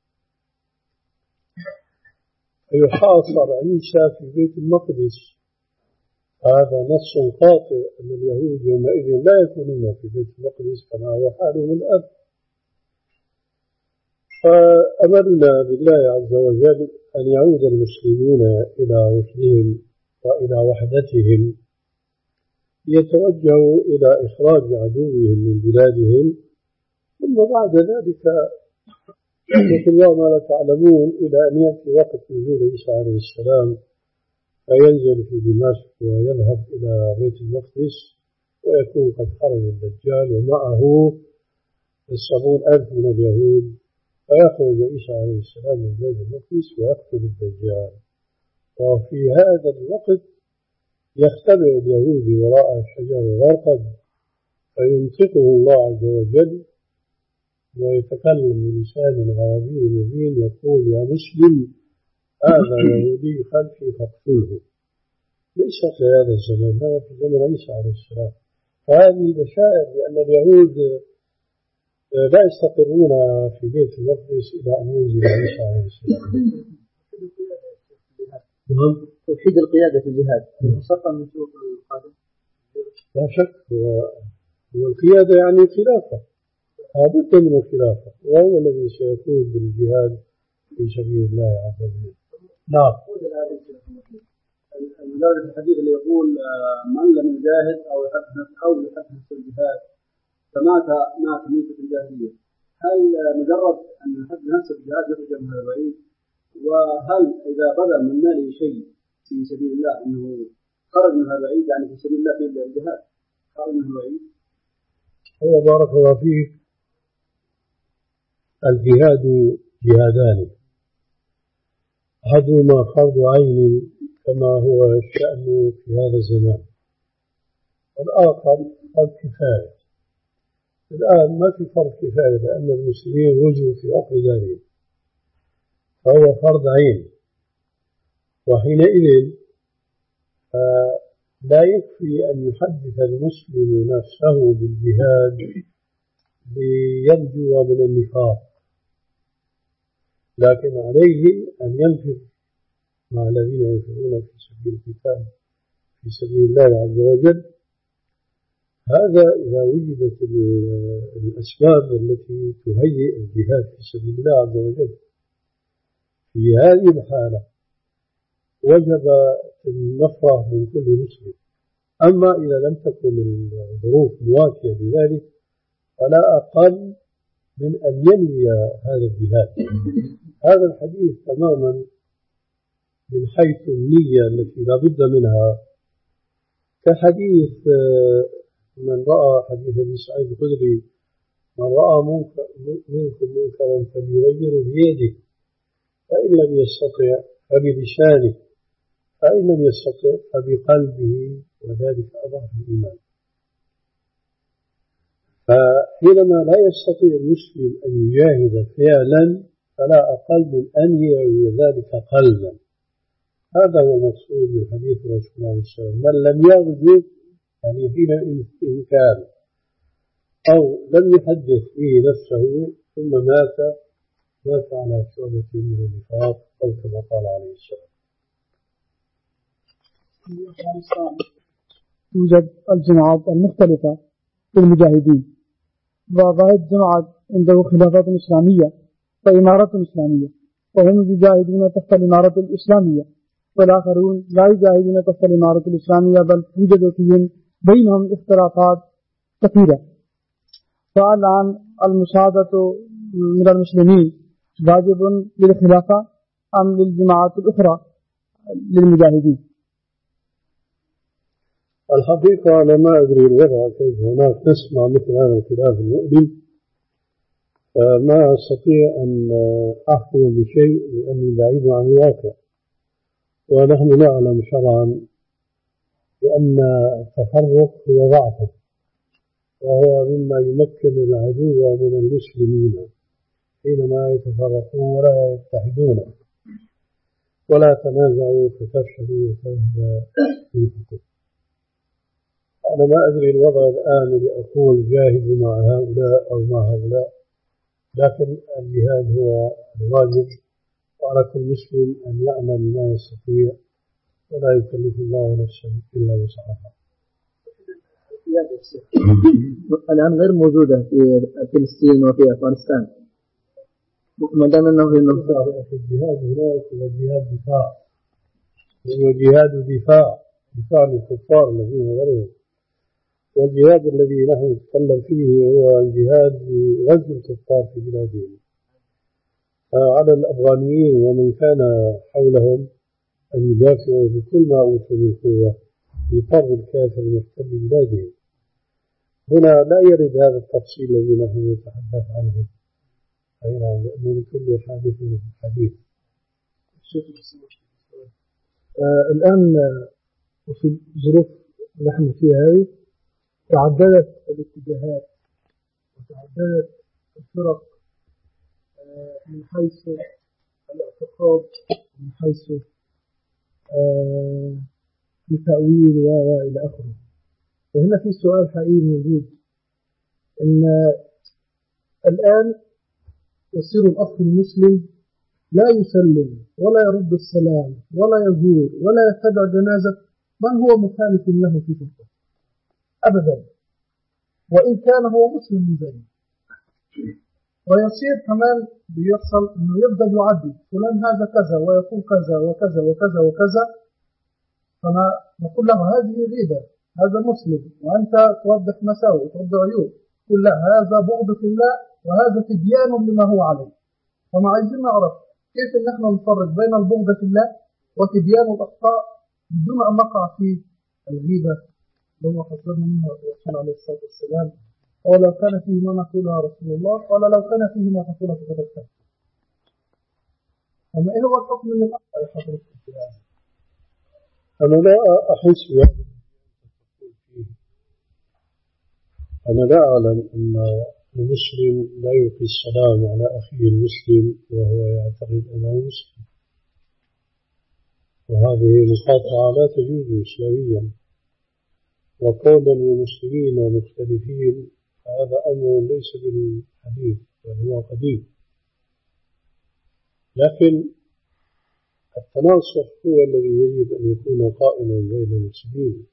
فيحاصر عيسى في بيت المقدس. هذا نص قاطع أن اليهود يومئذ لا يكونون في بيت المقدس كما هو حالهم الآن. فأمرنا بالله عز وجل أن يعود المسلمون إلى رشدهم وإلى وحدتهم يتوجهوا إلى إخراج عدوهم من بلادهم ثم بعد ذلك يقول الله ما لا تعلمون إلى أن يأتي وقت نزول عيسى عليه السلام فينزل في دمشق ويذهب إلى بيت المقدس ويكون قد خرج الدجال ومعه السبعون ألف من اليهود فيخرج عيسى عليه السلام من بيت المقدس ويقتل الدجال. وفي هذا الوقت يختبئ اليهود وراء شجر الغرقد فينطقه الله عز وجل ويتكلم بلسان عربي مبين يقول يا مسلم هذا يهودي خلفي فاقتله، ليس في هذا الزمن، هذا في زمن عيسى عليه السلام. فهذه بشائر بأن اليهود لا يستقرون في بيت المقدس إلى أن ينزل عيسى عليه السلام. توحيد القيادة في الجهاد صفا من سوق القادة لا شك، هو القيادة يعني الخلافة، لابد من الخلافة، وهو الذي سيقود الجهاد في سبيل الله عز وجل. نعم. المدارس الحديث اللي يقول من لم يجاهد أو يحاول يحدث الجهاد فمات مات ميتة الجاهلية، هل مجرد أن يحدث نفسه الجهاد يخرج من هذا الوعيد؟ وهل إذا بذل من ماله شيء في سبيل الله أنه خرج من هذا الوعيد، يعني في سبيل الله في الجهاد خرج من الوعيد؟ هو بارك الله فيك، الجهاد جهادان، أحدهما فرض عين كما هو الشأن في هذا الزمان، والآخر فرض كفاية. الآن ما في فرض كفاية لأن المسلمين وجدوا في عقر دارهم، فهو فرض عين، وحينئذ لا يكفي أن يحدث المسلم نفسه بالجهاد لينجو من النفاق، لكن عليه أن ينفر مع الذين ينفرون في سبيل القتال في سبيل الله عز وجل. هذا إذا وجدت الأسباب التي تهيئ الجهاد في سبيل الله عز وجل. في هذه الحالة وجب النفرة من كل مسلم. أما إذا لم تكن الظروف مواتية لذلك فلا أقل من أن ينوي هذا الجهاد. هذا الحديث تماما من حيث النية التي لا بد منها، كحديث من رأى حديث أبي سعيد الخدري من رأى منكم منكرا فليغيره بيده، فإن لم يستطع فبلسانه، فإن لم يستطع فبقلبه، وذلك أضعف الإيمان. فحينما لا يستطيع المسلم أن يجاهد فعلا فلا أقل من أن ينوي ذلك قلبا. هذا هو المقصود من حديث الرسول عليه السلام. من لم يرجو يعني حين الإمكان أو لم يحدث به نفسه ثم مات مات على شعبة من النفاق أو كما قال عليه السلام. توجد الجماعات المختلفة في المجاهدين، وظاهر جماعة عنده خلافات إسلامية وإمارة إسلامية، وهم يجاهدون تحت الإمارة الإسلامية، والآخرون لا يجاهدون تحت الإمارة الإسلامية، بل توجد فيهم بينهم اختلافات كثيرة. فالآن المساعدة من المسلمين واجب للخلافة أم للجماعات الأخرى للمجاهدين؟ الحقيقة أنا ما أدري الوضع كيف هناك، نسمع مثل هذا الخلاف المؤلم، فما أستطيع أن أحكم بشيء لأني بعيد عن الواقع. ونحن نعلم شرعا بأن التفرق هو ضعف، وهو مما يمكن العدو من المسلمين حينما يتفرقون ولا يتحدون. ولا تنازعوا فتفشلوا وتذهب ريحكم. أنا ما أدري الوضع الآن لأقول جاهدوا مع هؤلاء أو مع هؤلاء، لكن الجهاد هو الواجب، وعلى كل مسلم أن يعمل ما يستطيع، ولا يكلف الله نفسا إلا وسعها. الآن غير موجودة في فلسطين وفي أفغانستان، ما دام أنه في الجهاد هناك هو جهاد دفاع، هو جهاد دفاع دفاع للكفار الذين غلبوا. والجهاد الذي نحن نتكلم فيه هو الجهاد لغزو الكفار في بلادهم. على الأفغانيين ومن كان حولهم أن يدافعوا بكل ما أوتوا من قوة لطرد الكافر المحتل بلادهم. هنا لا يرد هذا التفصيل الذي نحن نتحدث عنه، أيضا لأنه لكل حادث حديث. آه الآن وفي الظروف نحن فيها هذه تعددت الاتجاهات وتعددت الفرق من حيث الاعتقاد، من حيث التأويل وإلى آخره. فهنا في سؤال حقيقي موجود، إن الآن يصير الأخ المسلم لا يسلم ولا يرد السلام ولا يزور ولا يتبع جنازة من هو مخالف له في فقهه أبدا، وإن كان هو مسلم من ذلك. ويصير كمان بيحصل إنه يبدأ يعدي فلان هذا كذا ويقول كذا وكذا وكذا وكذا، فما نقول له هذه غيبة، هذا مسلم وأنت توضح مساوئ وتوضح عيوب، قل لا هذا بغض في الله وهذا تبيان لما هو عليه. فما عايزين نعرف كيف نحن نفرق بين البغض في الله وتبيان الأخطاء بدون أن نقع في الغيبة اللي هو حصلنا منها الرسول عليه الصلاة والسلام. ولو كان فيه ما نقول يا رسول الله قال لو كان فيه ما تقول فقد اكتفى. أما إيه هو الحكم اللي نقع يا حضرتك في هذا؟ أنا لا أحس بهذا. أنا لا أعلم أن المسلم لا يلقي السلام على أخيه المسلم وهو يعتقد أنه مسلم، وهذه مقاطعة لا تجوز إسلاميا. وكون المسلمين مختلفين هذا أمر ليس بالحديث بل هو قديم، لكن التناصح هو الذي يجب أن يكون قائما بين المسلمين،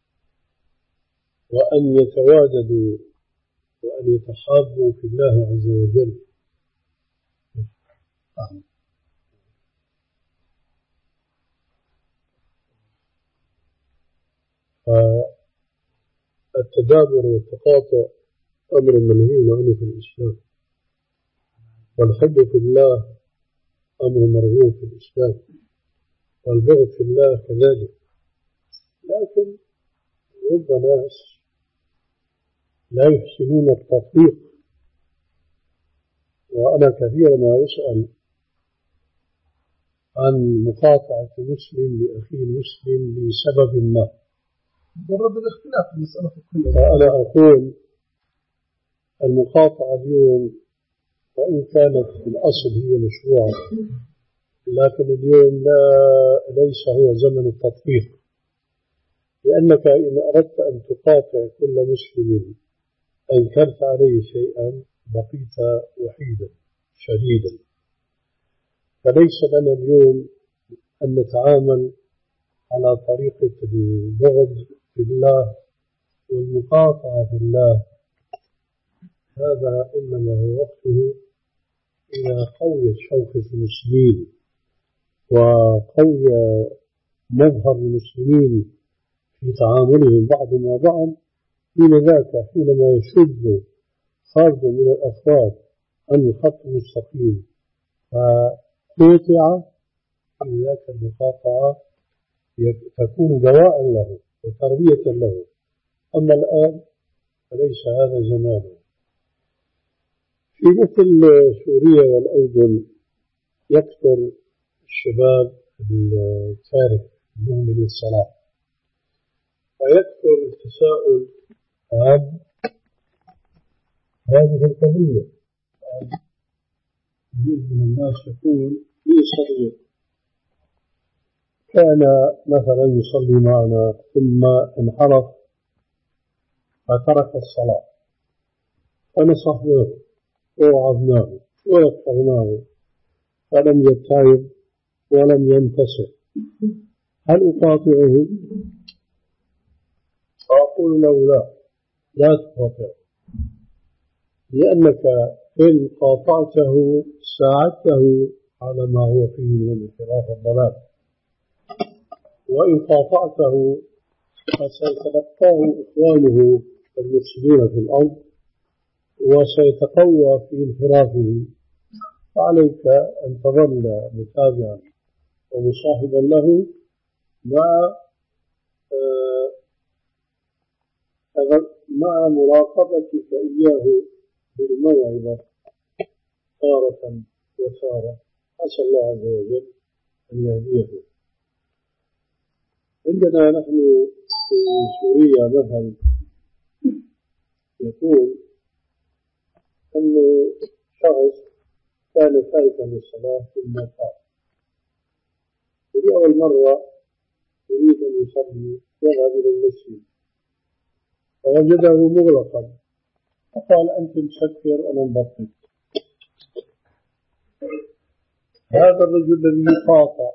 وأن يتواددوا وأن يتحابوا في الله عز وجل. فالتدابر والتقاطع أمر منهي عنه في الإسلام، والحب في الله أمر مرغوب في الإسلام، والبغض في الله كذلك. لكن رب ناس لا يحسنون التطبيق، وأنا كثيرا ما أسأل عن مقاطعة مسلم لأخيه المسلم لسبب ما، مجرد الاختلاف في المسألة الكلية. فأنا أقول المقاطعة اليوم وإن كانت في الأصل هي مشروعة، لكن اليوم لا ليس هو زمن التطبيق، لأنك إن أردت أن تقاطع كل مسلم أنكرت عليه شيئا بقيت وحيدا شديدا. فليس لنا اليوم أن نتعامل على طريقة البغض في الله والمقاطعة في الله، هذا إنما هو وقته إذا قويت شوكة المسلمين وقوي مظهر المسلمين في تعاملهم بعض مع بعض. حين ذاك حينما يشد فرد من الأفراد عن الخط المستقيم فقطع، حين ذاك المقاطعة تكون دواء له وتربية له. أما الآن فليس هذا زمانه. في مثل سوريا والأردن يكثر الشباب التارك المهمل للصلاة، ويكثر التساؤل عن هذه القضية. يجب من الناس يقول لي صديق كان مثلا يصلي معنا ثم انحرف فترك الصلاة، فنصحناه ووعظناه وذكرناه فلم يتعظ ولم ينتصر، هل أقاطعه؟ فأقول له لا، لا تقاطعه، لأنك إن قاطعته ساعدته على ما هو فيه من الانحراف والضلال، وإن قاطعته فسيتلقاه إخوانه المفسدون في الأرض وسيتقوى في انحرافه. فعليك أن تظل متابعا ومصاحبا له مع مع مراقبتك إياه بالموعظة تارة وتارة. أسأل الله عز وجل أن يهديه. عندنا نحن في سوريا مثلا يقول أنه شخص كان خائفا للصلاة ثم تاب، ولأول مرة يريد أن يصلي يذهب إلى المسجد فوجده مغلقا، فقال أنت مسكر أنا مبطل. هذا الرجل الذي يقاطع،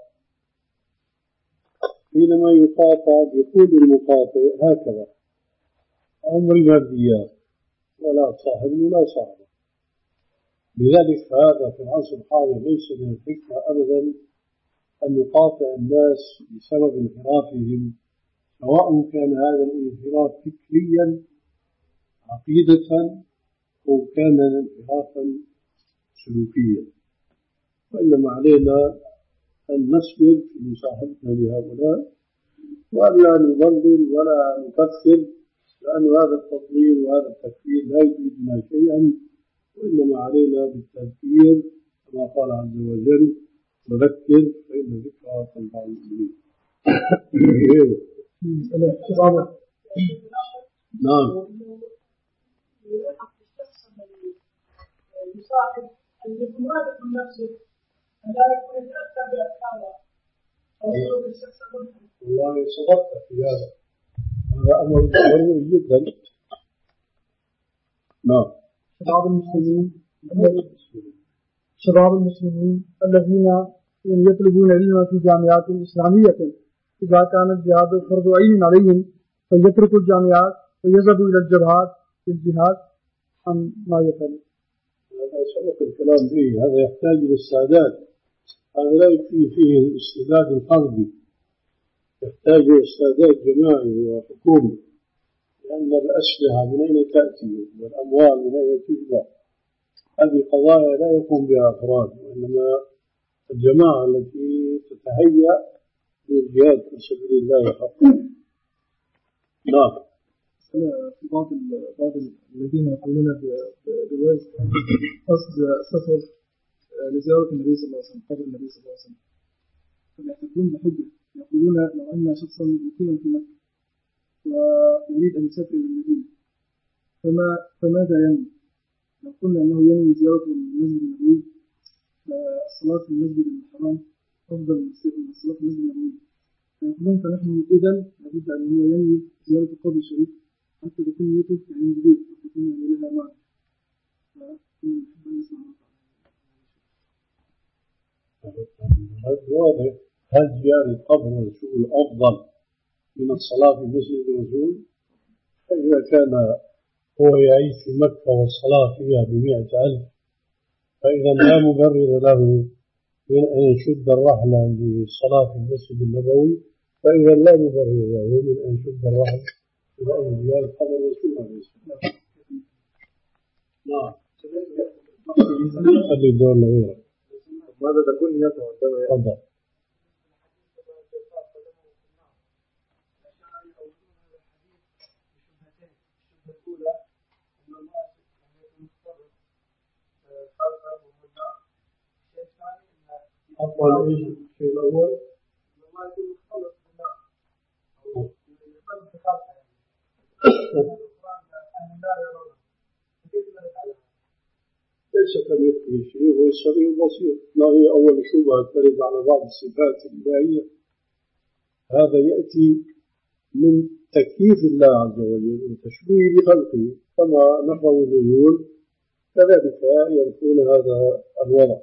حينما يقاطع يقول المقاطع هكذا: عمري ما بدي ولا صاحبني ولا صاحبه. لذلك هذا في العصر الحاضر ليس من الحكمة أبدا أن نقاطع الناس بسبب انحرافهم، سواء كان هذا الانحراف فكريا عقيدة أو كان انحرافا سلوكيا، وإنما علينا أن نصبر في مصاحبتنا لهؤلاء وألا نضلل ولا نكفر، لأن هذا التضليل وهذا التكفير لا يفيدنا شيئا، وإنما علينا بالتذكير كما قال عز وجل: وذكر فإن الذكرى تنفع المؤمنين. نعم. يصاحب الجمهورات من نفسه لا يكون يتأثر بأفعاله أو سلوك الشخص المسلم. والله صدقت في هذا، هذا أمر ضروري جدا. نعم. شباب المسلمين شباب المسلمين الذين يطلبون العلم في جامعات إسلامية، إذا كان الجهاد فرض عين عليهم فيتركوا الجامعات ويذهبوا إلى الجبهات في الجهاد أم ما يفعل؟ هذا سبق الكلام فيه، هذا يحتاج إلى استعداد، هذا لا يكفي فيه الاستعداد الفردي، يحتاج إلى استعداد جماعي وحكومي، لأن الأسلحة من أين تأتي والأموال من أين تجمع، هذه قضايا لا يقوم بها أفراد، وإنما الجماعة التي تتهيأ للجهاد في سبيل الله حقا. نعم. في بعض بعض الذين يقولون بجواز قصد سفر لزيارة النبي صلى الله عليه وسلم، قبر النبي صلى الله عليه وسلم، فيعتقدون بحجة، يقولون لو أن شخصا مقيما في مكة ويريد أن يسافر إلى المدينة فما فماذا ينوي؟ لو قلنا أنه ينوي زيارة المسجد النبوي فالصلاة في المسجد الحرام أفضل من الصلاة في المسجد النبوي، فيقولون فنحن إذن لابد أن هو ينوي زيارة القبر الشريف حتى تكون نيته يعني جديد، حتى تكون يعني لها معنى. فكنا نحب أن نسمع هذا واضح. هل زيارة القبر والرسول أفضل من الصلاة في مسجد الرسول؟ فإذا كان هو يعيش في مكة والصلاة فيها بمئة ألف فإذا لا مبرر له من أن يشد الرحلة للصلاة في المسجد النبوي، فإذا لا مبرر له من أن يشد الرحلة إلى أن زيارة قبر الرسول عليه الصلاة والسلام. نعم. خلي الدور لغيره. ماذا تكون نيته عندما يتفضل؟ أفضل إيش الشيء الأول؟ ما يكون مختلط بالنار أو يختلط بخاصة ليس كمثله شيء، هو السميع البصير. ما هي أول شبهة ترد على بعض الصفات الإلهية؟ هذا يأتي من تكييف الله عز وجل وتشبيه بخلقه، كما نحو النزول كذلك ينفون هذا الوضع.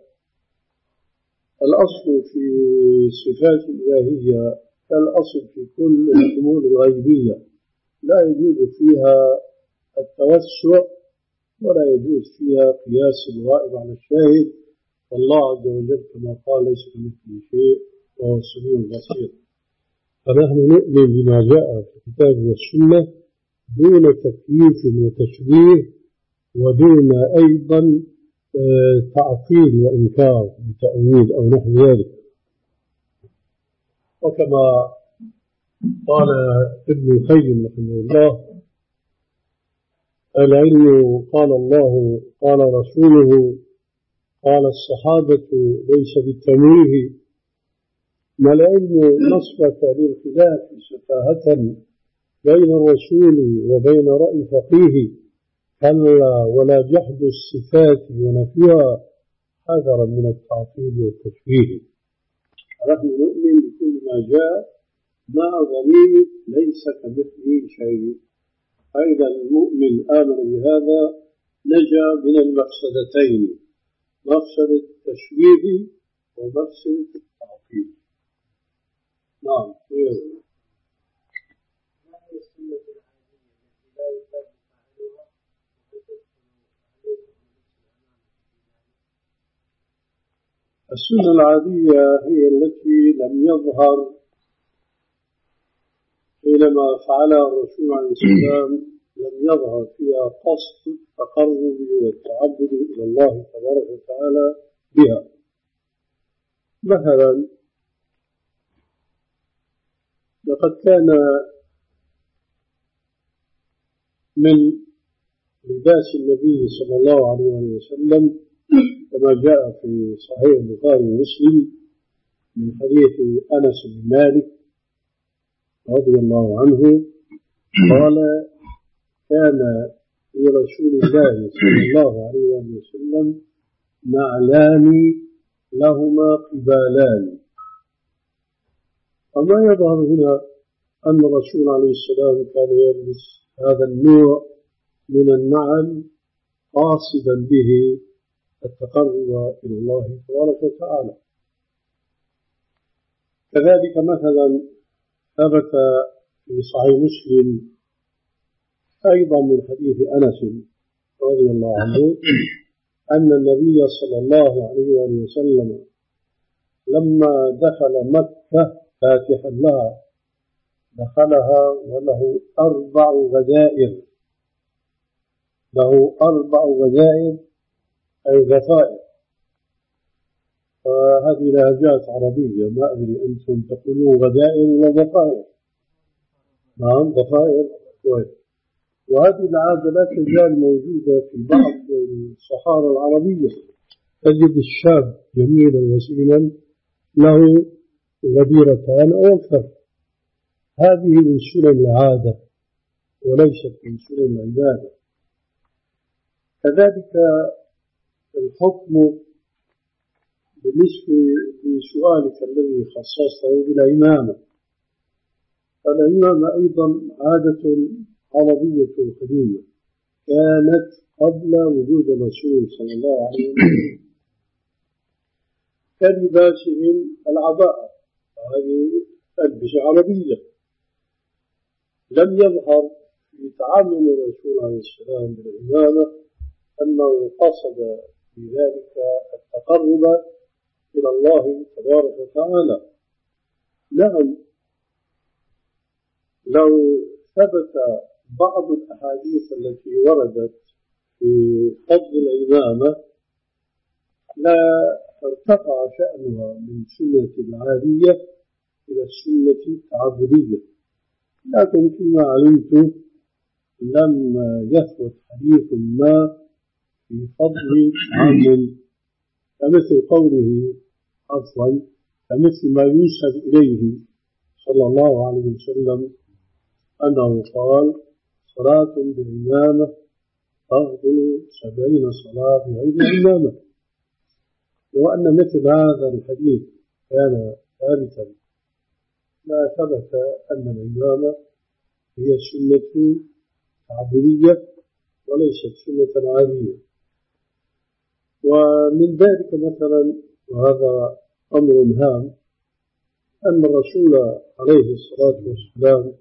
الأصل في الصفات الإلهية كالأصل في كل الأمور الغيبية، لا يجوز فيها التوسع ولا يجوز فيها قياس الغائب على الشاهد، والله عز وجل كما قال ليس كمثله شيء وهو السميع البصير. فنحن نؤمن بما جاء في الكتاب والسنة دون تكييف وتشبيه ودون أيضا تعطيل وإنكار بتأويل أو نحو ذلك. وكما قال ابن القيم رحمه الله: العلم قال الله قال رسوله قال الصحابة ليس بالتمويه، ما العلم نصبك للخلاف سفاهة بين الرسول وبين رأي فقيه، كلا ولا جحد الصفات ونفيها حذرا من التعطيل والتشبيه. نحن نؤمن بكل ما جاء مع ضمير ليس كمثله شيء. فإذا المؤمن آمن بهذا نجا من المفسدتين، مفسدة التشبيه ومفسدة التعطيل. نعم. السنة العادية هي التي لم يظهر حينما فعلها الرسول عليه السلام لم يظهر فيها قصد التقرب والتعبد إلى الله تبارك وتعالى بها. مثلا لقد كان من لباس النبي صلى الله عليه وسلم كما جاء في صحيح البخاري ومسلم من حديث أنس بن مالك رضي الله عنه قال كان لرسول الله صلى الله عليه وسلم نعلان لهما قبالان. وما يظهر هنا أن الرسول عليه السلام كان يلبس هذا النوع من النعل قاصدا به التقرب إلى الله تبارك وتعالى. كذلك مثلا ثبت في صحيح مسلم أيضا من حديث أنس رضي الله عنه أن النبي صلى الله عليه وسلم لما دخل مكة فاتحا لها دخلها وله أربع غدائر، له أربع غدائر أي غفائر. فهذه لهجات عربية، ما أدري أنتم تقولون غدائر ولا غفائر؟ نعم غفائر. وهذه العادة لا تزال موجودة في بعض الصحارى العربية. تجد الشاب جميلا وسيما له غديرتان أو أكثر. هذه من سنن العادة وليست من سنن العبادة. كذلك الحكم بالنسبة لسؤالك الذي خصصته بالإمامة، فالإمامة أيضا عادة عربية قديمة كانت قبل وجود الرسول صلى الله عليه وسلم كلباسهم العباءة، هذه ألبسة عربية. لم يظهر في تعامل الرسول عليه السلام بالإمامة أنه قصد في ذلك التقرب إلى الله تبارك وتعالى. نعم لو ثبت بعض الأحاديث التي وردت في فضل الإمامة لا ارتفع شأنها من سنة العادية إلى السنة التعبدية، لكن فيما علمت لم يثبت حديث ما في فضل عام كمثل قوله عفوا كمثل ما ينسب إليه صلى الله عليه وسلم أنه قال صلاة بالإمامة تفضل سبعين صلاة بغير الإمامة. لو أن مثل هذا الحديث كان ثابتا لا ثبت أن الإمامة هي سنة تعبدية وليست سنة عادية. ومن ذلك مثلا وهذا أمر هام أن الرسول عليه الصلاة والسلام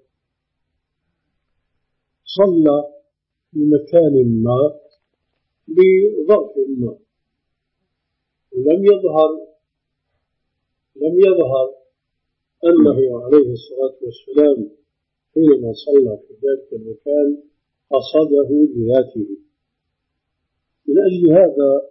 صلى في مكان ما بظرف ما ولم يظهر لم يظهر أنه عليه الصلاة والسلام حينما صلى في ذلك المكان قصده لذاته. من أجل هذا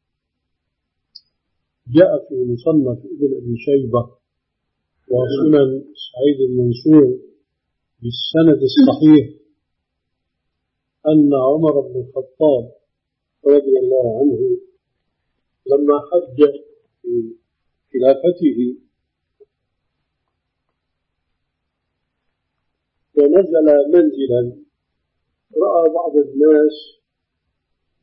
جاء في مصنف ابن أبي شيبة وسنن سعيد المنصور بالسند الصحيح أن عمر بن الخطاب رضي الله عنه لما حج في خلافته ونزل منزلا رأى بعض الناس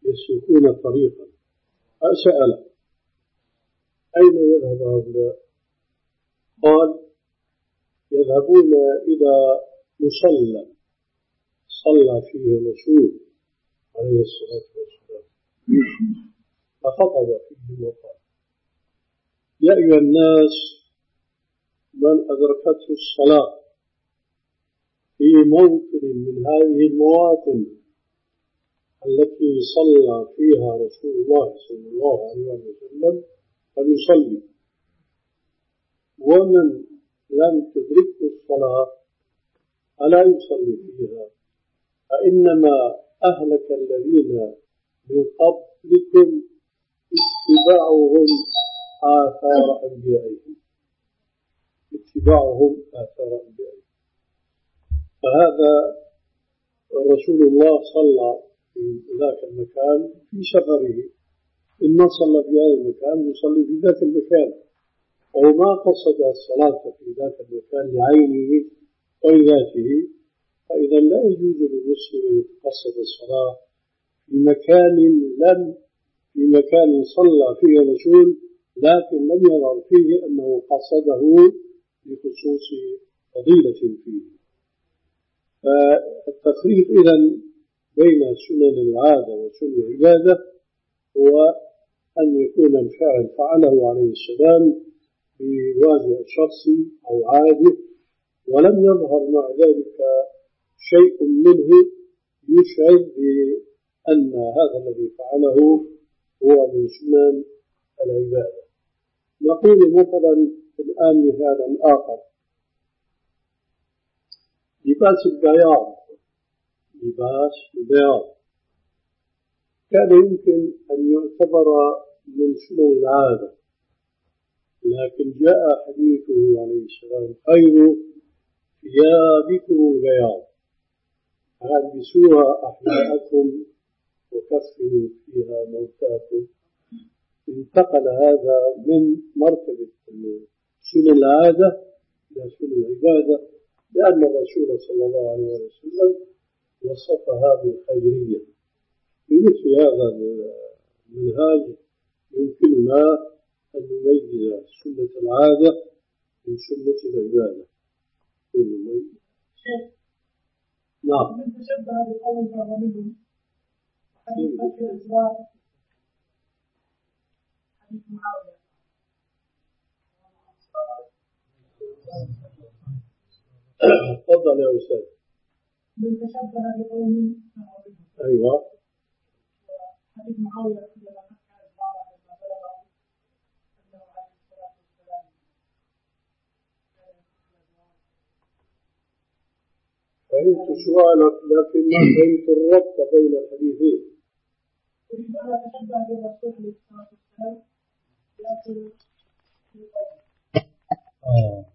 يسلكون طريقا. فسأل: أين يذهب هؤلاء؟ قال: يذهبون إلى مصلى صلى فيه الرسول عليه الصلاة والسلام، فخطب فيه وقال: يا أيها الناس، من أدركته الصلاة في موطن من هذه المواطن التي صلى فيها رسول الله صلى الله عليه وسلم فليصلي، ومن لم تدركه الصلاة فلا يصلي فيها، فإنما أهلك الذين من قبلكم اتباعهم آثار أنبيائهم اتباعهم آثار أنبيائهم. فهذا رسول الله صلى في ذاك المكان في سفره، إما صلى في هذا المكان يصلي في ذاك المكان، أو ما قصد الصلاة في ذاك المكان لعينه ولذاته، فإذا لا يجوز للمسلم أن يتقصد الصلاة في مكان لم في مكان صلى فيه الرسول لكن لم يظهر فيه أنه قصده بخصوص فضيلة فيه. فالتفريق إذن بين سنن العادة وسنن العبادة هو أن يكون الفعل فعله عليه السلام بوازع شخصي أو عادي، ولم يظهر مع ذلك شيء منه يشعر بأن هذا الذي فعله هو من سنن العبادة. نقول مثلا الآن مثالا آخر: لباس البياض لباس البياض كان يمكن أن يعتبر من سنن العادة، لكن جاء حديثه عليه السلام: خير ثيابكم البياض، فالبسوها أحياءكم وكفنوا فيها موتاكم. انتقل هذا من مرتبة سنن العادة إلى سنن العبادة، لأن الرسول صلى الله عليه وسلم وصفها بالخيرية. بمثل هذا المنهاج يمكننا أن نميز سنة العادة من سنة العبادة. نعم. من تشبه بقوم فهو منهم. حديث فتح الأسباب حديث معاوية. تفضل يا أستاذ. من تشبه بقوم فهو منهم. أيوة. حديث معاوية عندما فتح الأسباب لما بلغه أنه عليه الصلاة والسلام فهمت سؤالك لكن ما فهمت الربط بين الحديثين. أريد أن أتشبه بالرسول عليه الصلاة والسلام لكن آه.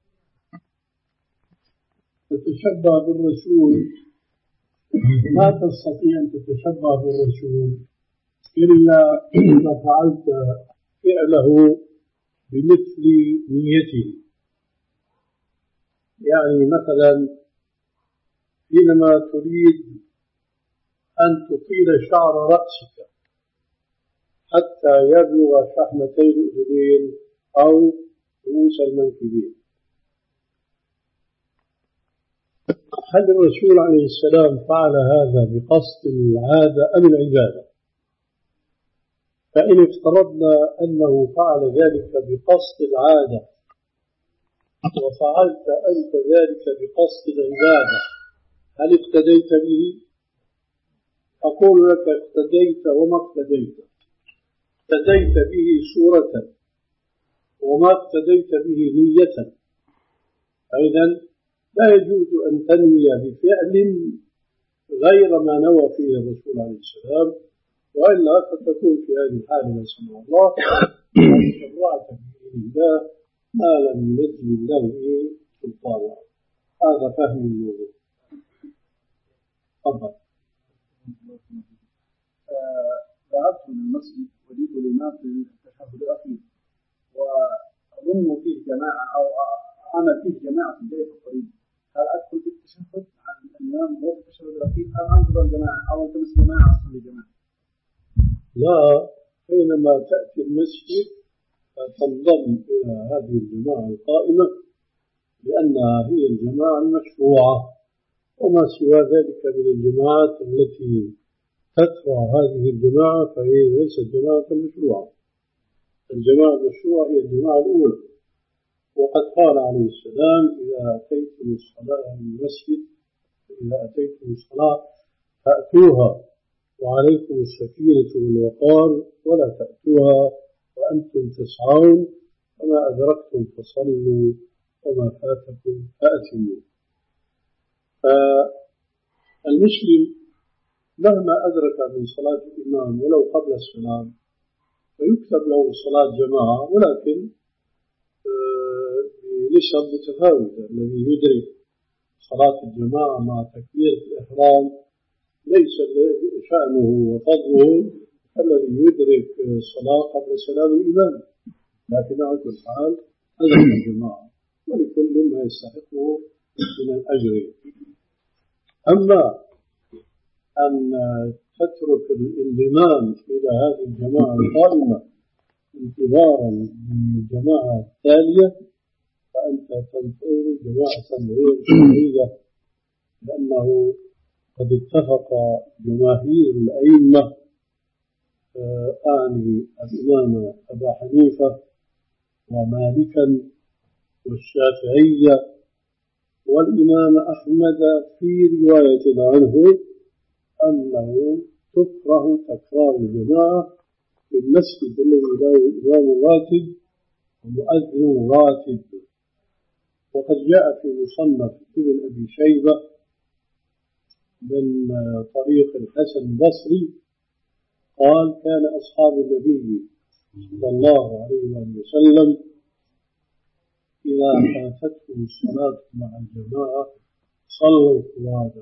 تتشبه بالرسول، لا تستطيع أن تتشبه بالرسول إلا إذا فعلت فعله بمثل نيته. يعني مثلا حينما تريد أن تطيل شعر رأسك حتى يبلغ شحمتي الأذنين أو رؤوس المنكبين، هل الرسول عليه السلام فعل هذا بقصد العادة أم العبادة؟ فإن افترضنا أنه فعل ذلك بقصد العادة وفعلت أنت ذلك بقصد العبادة، هل اقتديت به؟ أقول لك اقتديت وما اقتديت. اقتديت به صورة وما اقتديت به نية. أيضا لا يجوز أن تنوي بفعل غير ما نوى فيه الرسول عليه السلام، وإلا قد تكون في هذه الحالة نسأل الله أن شرعت بإذن الله ما لم ينزل الله به سلطانا. هذا فهم الموضوع. تفضل. ذهبت من المسجد وليد الإمام في التشهد الأخير، وأظن فيه جماعة أو أنا فيه جماعة في البيت القريب، هل أدخل بالتشهد عن الإمام هو في التشهد الأخير أم أنظر الجماعة أو ألتمس جماعة أصلي جماعة؟ لا، حينما تأتي المسجد تنضم إلى هذه الجماعة القائمة لأنها هي الجماعة المشروعة، وما سوى ذلك من الجماعات التي تتبع هذه الجماعة فهي ليست جماعة مشروعة. الجماعة المشروعة هي الجماعة الأولى. وقد قال عليه السلام: إذا أتيتم الصلاة من المسجد إذا أتيتم الصلاة فأتوها وعليكم السكينة والوقار، ولا تأتوها وأنتم تسعون، وما أدركتم فصلوا وما فاتكم فأتموا. فالمسلم مهما أدرك من صلاة الإمام ولو قبل الصلاة فيكتب له صلاة جماعة، ولكن بنسب متفاوتة. الذي يدرك صلاة الجماعة مع تكبيرة الإحرام ليس شأنه وفضله الذي يدرك الصلاة قبل سلام الإمام، لكن على كل حال أدرك الجماعة، ولكل ما يستحقه من الأجر. أما أن تترك الانضمام إلى هذه الجماعة القائمة انتظارا للجماعة التالية فأنت تنتظر جماعة غير شرعية، لأنه قد اتفق جماهير الأئمة أعني الإمام أبا حنيفة ومالكا والشافعية والإمام أحمد في رواية عنه أنه تكره تكرار الجماعة في المسجد الذي له إمام راتب ومؤذن راتب. وقد جاء في مصنف ابن أبي شيبة من طريق الحسن البصري قال: كان أصحاب النبي صلى الله عليه وسلم إذا فاتتهم الصلاة مع الجماعة صلوا فرادا.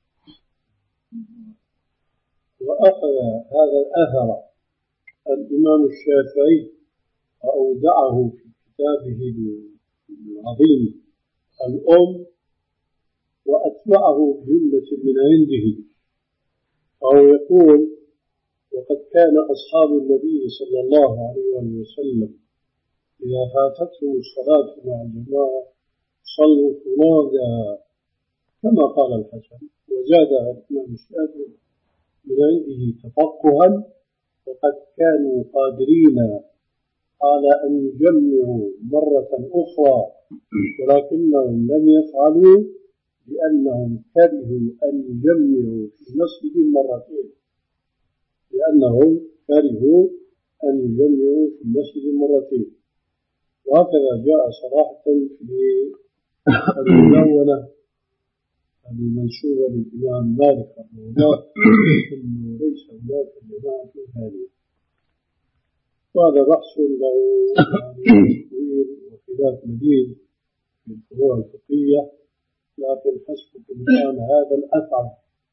وأخذ هذا الأثر الإمام الشافعي وأودعه في كتابه العظيم الأم، وأتبعه بجملة من عنده، فهو يقول: وقد كان أصحاب النبي صلى الله عليه وسلم إذا فاتتهم الصلاة مع الجماعة صلوا فرادا كما قال الحسن. وزاد الإمام الشافعي من عنده تفقها: وقد كانوا قادرين على أن يجمعوا مرة أخرى ولكنهم لم يفعلوا لأنهم كرهوا أن يجمعوا في مسجد مرتين لأنهم كرهوا أن يجمعوا في المسجد مرتين. وهكذا جاء صراحة في المدونة المنسوبة للإمام مالك رحمه الله أنه ليس هناك جماعة ثانية. وهذا بحث له يعني طويل وخلاف مديد في الفروع الفقهية، لكن حسب الآن هذا الأثر.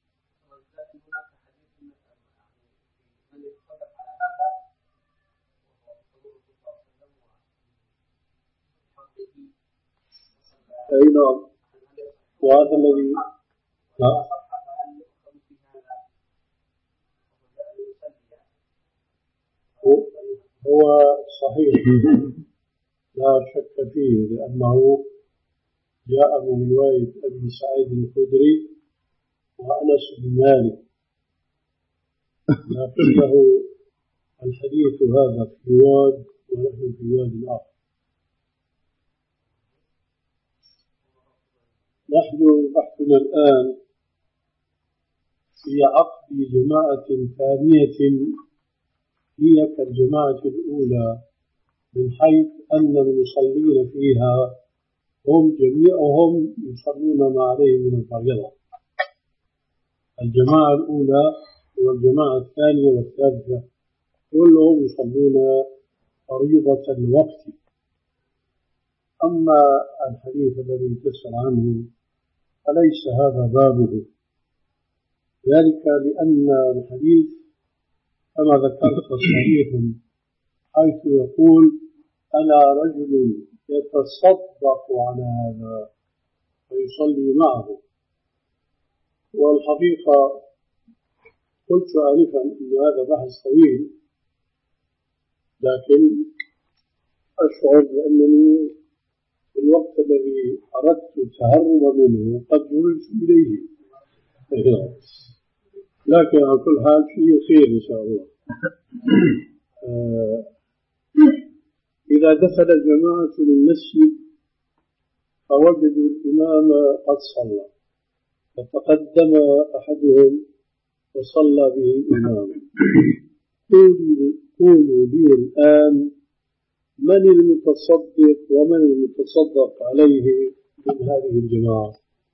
أي نعم، وهذا الذي هو صحيح لا شك فيه، لأنه جاء من رواية أبي سعيد الخدري وأنس بن مالك، لكنه الحديث هذا في واد ونحن في واد آخر. نحن بحثنا الآن في عقد جماعة ثانية هي كالجماعة الأولى، من حيث أن المصلين فيها هم جميعهم يصلون ما عليه من الفريضة. الجماعة الأولى والجماعة الثانية والثالثة كلهم يصلون فريضة الوقت. أما الحديث الذي تسأل عنه فليس هذا بابه، ذلك لأن الحديث كما ذكرت صحيح، حيث يقول: ألا رجل يتصدق على هذا فيصلي معه. والحقيقة قلت آنفا أن هذا بحث طويل، لكن أشعر بأنني في الوقت الذي أردت التهرب منه قد جريت إليه، لكن على كل حال فيه خير إن شاء الله. آه إذا دخل الجماعة للمسجد فوجدوا الإمام قد صلى، فتقدم أحدهم وصلى به إمام. قولوا لي الآن من المتصدق ومن المتصدق عليه من هذه الجماعة؟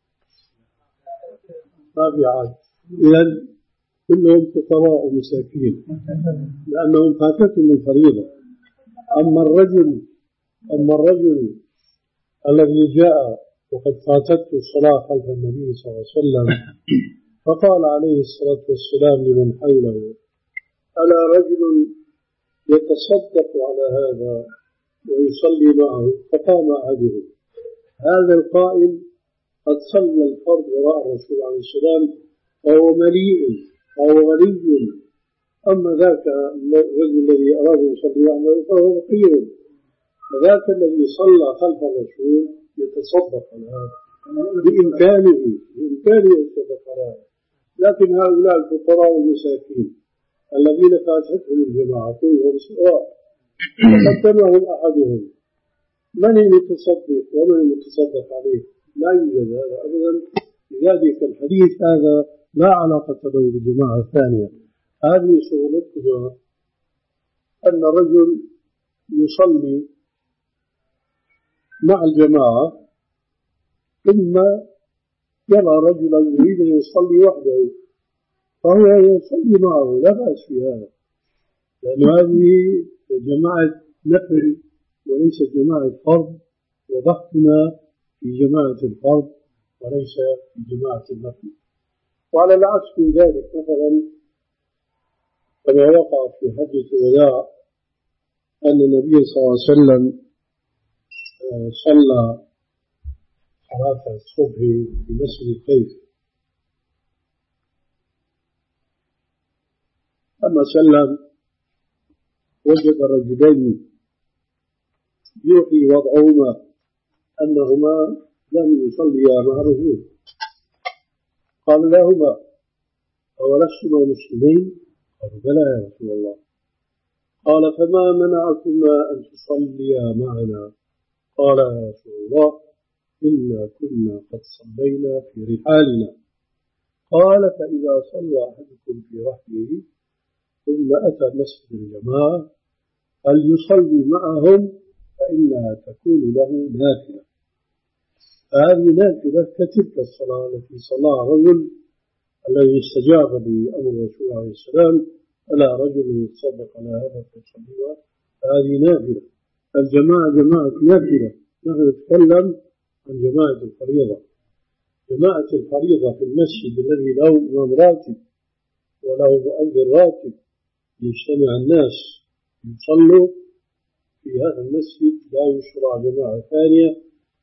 ما في عاد، إذن كلهم فقراء ومساكين لأنهم فاتتهم الفريضة. أما الرجل أما الرجل الذي جاء وقد فاتته الصلاة خلف النبي صلى الله عليه وسلم فقال عليه الصلاة والسلام لمن حوله: ألا رجل يتصدق على هذا ويصلي معه؟ فقام أحدهم. هذا القائم قد صلى الفرض وراء الرسول عليه السلام فهو مليء أو غني، أما ذاك الرجل الذي أراد يصلي معه فهو فقير. فذاك الذي صلى خلف الرسول يتصدق على هذا بإمكانه بإمكانه يتصدق على هذا، لكن هؤلاء الفقراء والمساكين الذين فاتتهم الجماعة كلهم سواء، فقدمهم أحدهم. من المتصدق ومن المتصدق عليه؟ لا يوجد هذا أبدا. لذلك الحديث هذا لا علاقة له بالجماعة الثانية. هذه شغلتها أن الرجل يصلي مع الجماعة ثم يرى رجلا يريد أن يصلي وحده فهو يصلي معه، لا بأس في هذا، لأن هذه جماعة نفل وليس جماعة فرض، وضحتنا في جماعة الفرض وليس في جماعة النفل. وعلى العكس من ذلك مثلا كما وقع في حجة الوداع أن النبي صلى الله عليه وسلم صلى صلاة الصبح في مسجد الخيف، أما سلم وجد رجلين يوحي وضعهما أنهما لم يصليا مع الرسول، قال لهما: أولستما مسلمين؟ قالوا: بلى يا رسول الله. قال: فما منعكما أن تصليا معنا؟ قال: يا رسول الله إنا كنا قد صلينا في رحالنا. قال: فإذا صلى أحدكم في رحله ثم أتى مسجد الجماعة فليصلي معهم فإنها تكون له نافلة. هذه نافلة كتلك الصلاة التي صلاها الرجل الذي استجاب لأمر الرسول عليه السلام: ألا رجل يتصدق على هذا فيصليها. هذه نافلة. الجماعة جماعة نافلة. نحن نتكلم عن جماعة الفريضة. جماعة الفريضة في المسجد الذي له إمام راتب وله مؤذن راتب يجتمع الناس يصلوا في هذا المسجد لا يشرع جماعة ثانية.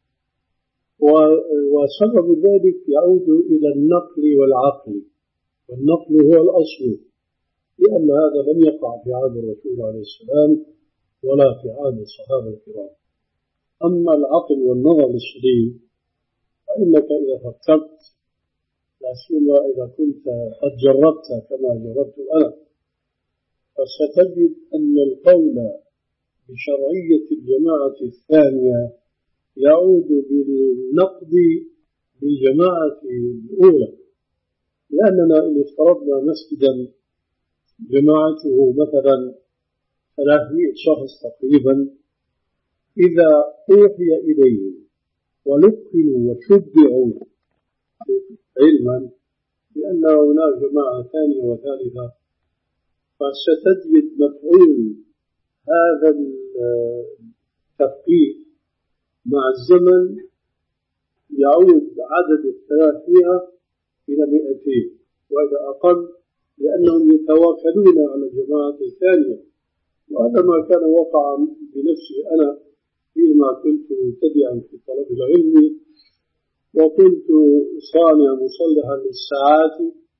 وسبب ذلك يعود إلى النقل والعقل، والنقل هو الأصل، لأن هذا لم يقع في عهد الرسول عليه السلام ولا في عهد الصحابة الكرام. أما العقل والنظر السليم فإنك إذا فكرت، لا سيما إذا كنت قد جربت كما جربت أنا، فستجد أن القول بشرعية الجماعة الثانية يعود بالنقد لجماعة الأولى، لأننا إن افترضنا مسجدا جماعته مثلا ثلاثمائة شخص تقريبا، إذا أوحي إليهم ولقنوا وشبعوا علما بأن هناك جماعة ثانية وثالثة، فستجد مفعول هذا التفقيه مع الزمن يعود عدد الثلاثمائة إلى مئتين وإذا أقل، لأنهم يتواكلون على الجماعة الثانية. وهذا ما كان وقع بنفسي أنا فيما كنت مبتدئا في طلب العلم، وكنت صانع مصلحا للساعات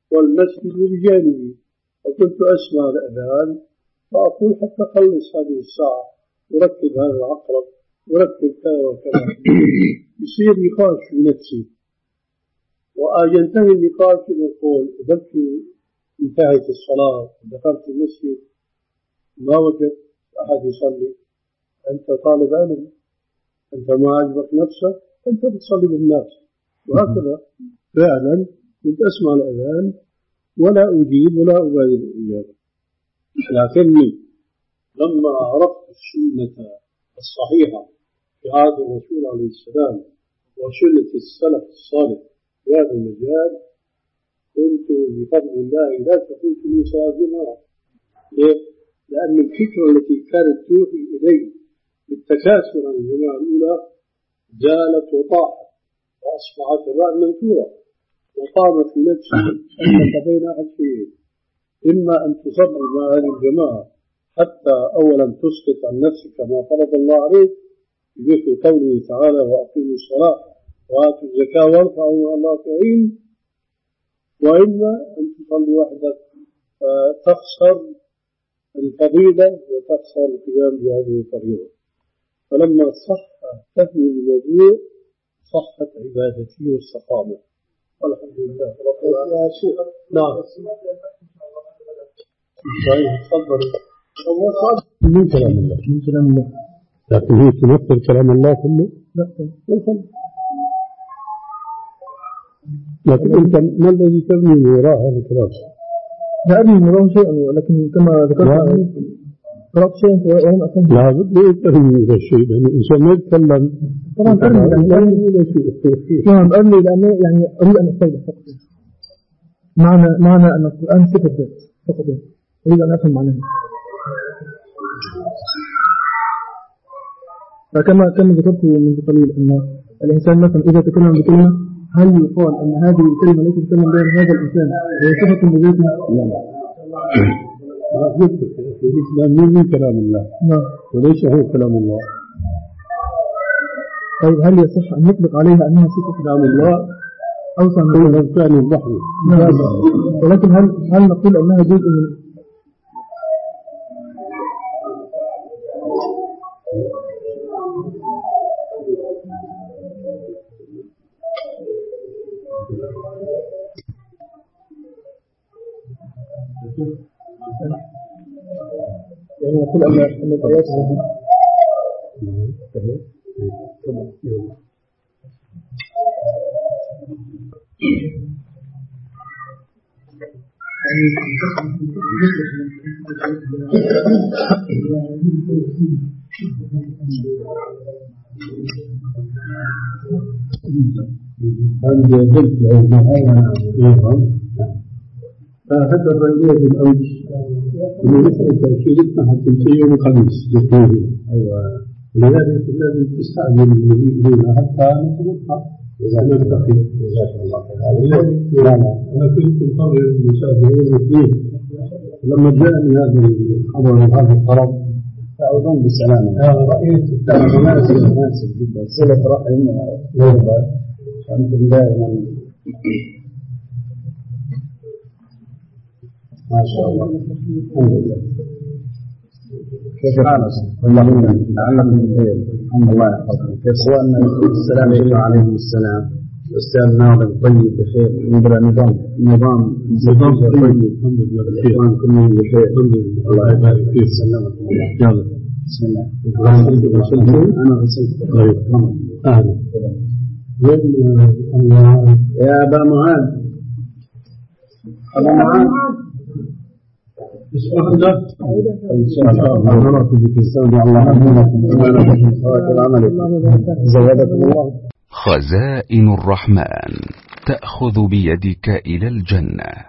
والمسجد بجانبي، وكنت أسمع الأذان فأقول حتى أخلص هذه الساعة وركب هذا العقرب وركب كذا وكذا. يصير نقاش في نفسي، وينتهي النقاش إلى القول بلكي انتهت الصلاة دخلت المسجد ما وجدت أحد يصلي، أنت طالب علم، أنت ما عجبك نفسك، أنت بتصلي بالناس. وهكذا فعلا كنت أسمع الأذان ولا أجيب ولا أبالي بالإجابة. لكني لما عرفت السنة الصحيحة في عهد الرسول عليه السلام وسنة السلف الصالح في هذا المجال كنت بفضل الله لا تفوت لي صلاة جماعة. ليه؟ لأن الفكرة التي كانت توحي إلي بالتكاسل عن الجماعة الأولى زالت وطاحت وأصبحت الرأي منثورة، وقام في نفسي أنك بين أحد شيئين: إما أن تصلي مع هذه الجماعة حتى أولا تسقط عن نفسك ما فرض الله عليك بمثل قوله تعالى: وأقيموا الصلاة وآتوا الزكاة وارفعوا مع الله كعين، وإما أن تصلي وحدك فتخسر الفضيلة وتخسر القيام بهذه الفريضة. فلما صح تفهم الموضوع صحت عبادتي واستقامت، والحمد لله رب العالمين. نعم تفضل. من كلام الله، من كلام الله، لكن هي تمثل كلام الله كله. لا تمثل. لكن أنت ما الذي تبني من وراء هذا الكلام؟ لا أبني من وراء شيئا، ولكن كما ذكرت قرأت شيئا وأنا أفهم. لا بد أن ترمي هذا الشيء، لأن الإنسان ما يتكلم. طبعا أرمي لأنه نعم أرمي لأنه يعني أريد أن أستوضح فقط معنى معنى أن القرآن صفة ذات فقط، أريد أن أفهم معناه. فكما كما ذكرت منذ قليل أن الإنسان مثلا إذا تكلم بكلمة هل يقال أن هذه الكلمة التي تتكلم بها هذا الإنسان هي صفة من ذاته؟ لا الإسلام من كلام الله وليس هو كلام الله. طيب هل يصح أن يطلق عليها أنها صفة كلام الله أوسع من ذلك كان البحر؟ ولكن هل هل نقول أنها جزء من يعني نقول أن أن الآيات هذه هذا يدل على فهذا الرجل بالأمس من مسألة تأكيد اسمها تنسي يوم الخميس يقول أيوة، ولذلك لازم تستعجل المجيء لنا حتى نتوقع إذا نلتقي. جزاك الله خير. لا لا أنا كنت مقرر المسافر يوم الاثنين، لما جاءني هذا الخبر وهذا الطلب تعودون بالسلامة. أنا رأيت مناسب مناسب جدا صلة رحم وغربة، أنتم دائما ما شاء الله. الحمد لله. كيف حالك؟ اللهم لعلكم بخير. الحمد لله يحفظكم. كيف اخواننا السلام عليكم السلام. الاستاذ ناظر طيب بخير. نظام نظام نظام نظام طيب. الحمد لله بخير. كلهم بخير. الحمد لله. الله يبارك فيك. سلامك. يلا بسم الله. انا غسلت. طيب تمام. اهلا. وين يا ابا معاذ؟ ابا معاذ إن شاء الله نراكم بكسان الله أمينكم وإيمانكم خواتر عملكم زودكم الله. خزائن الرحمن تأخذ بيدك إلى الجنة.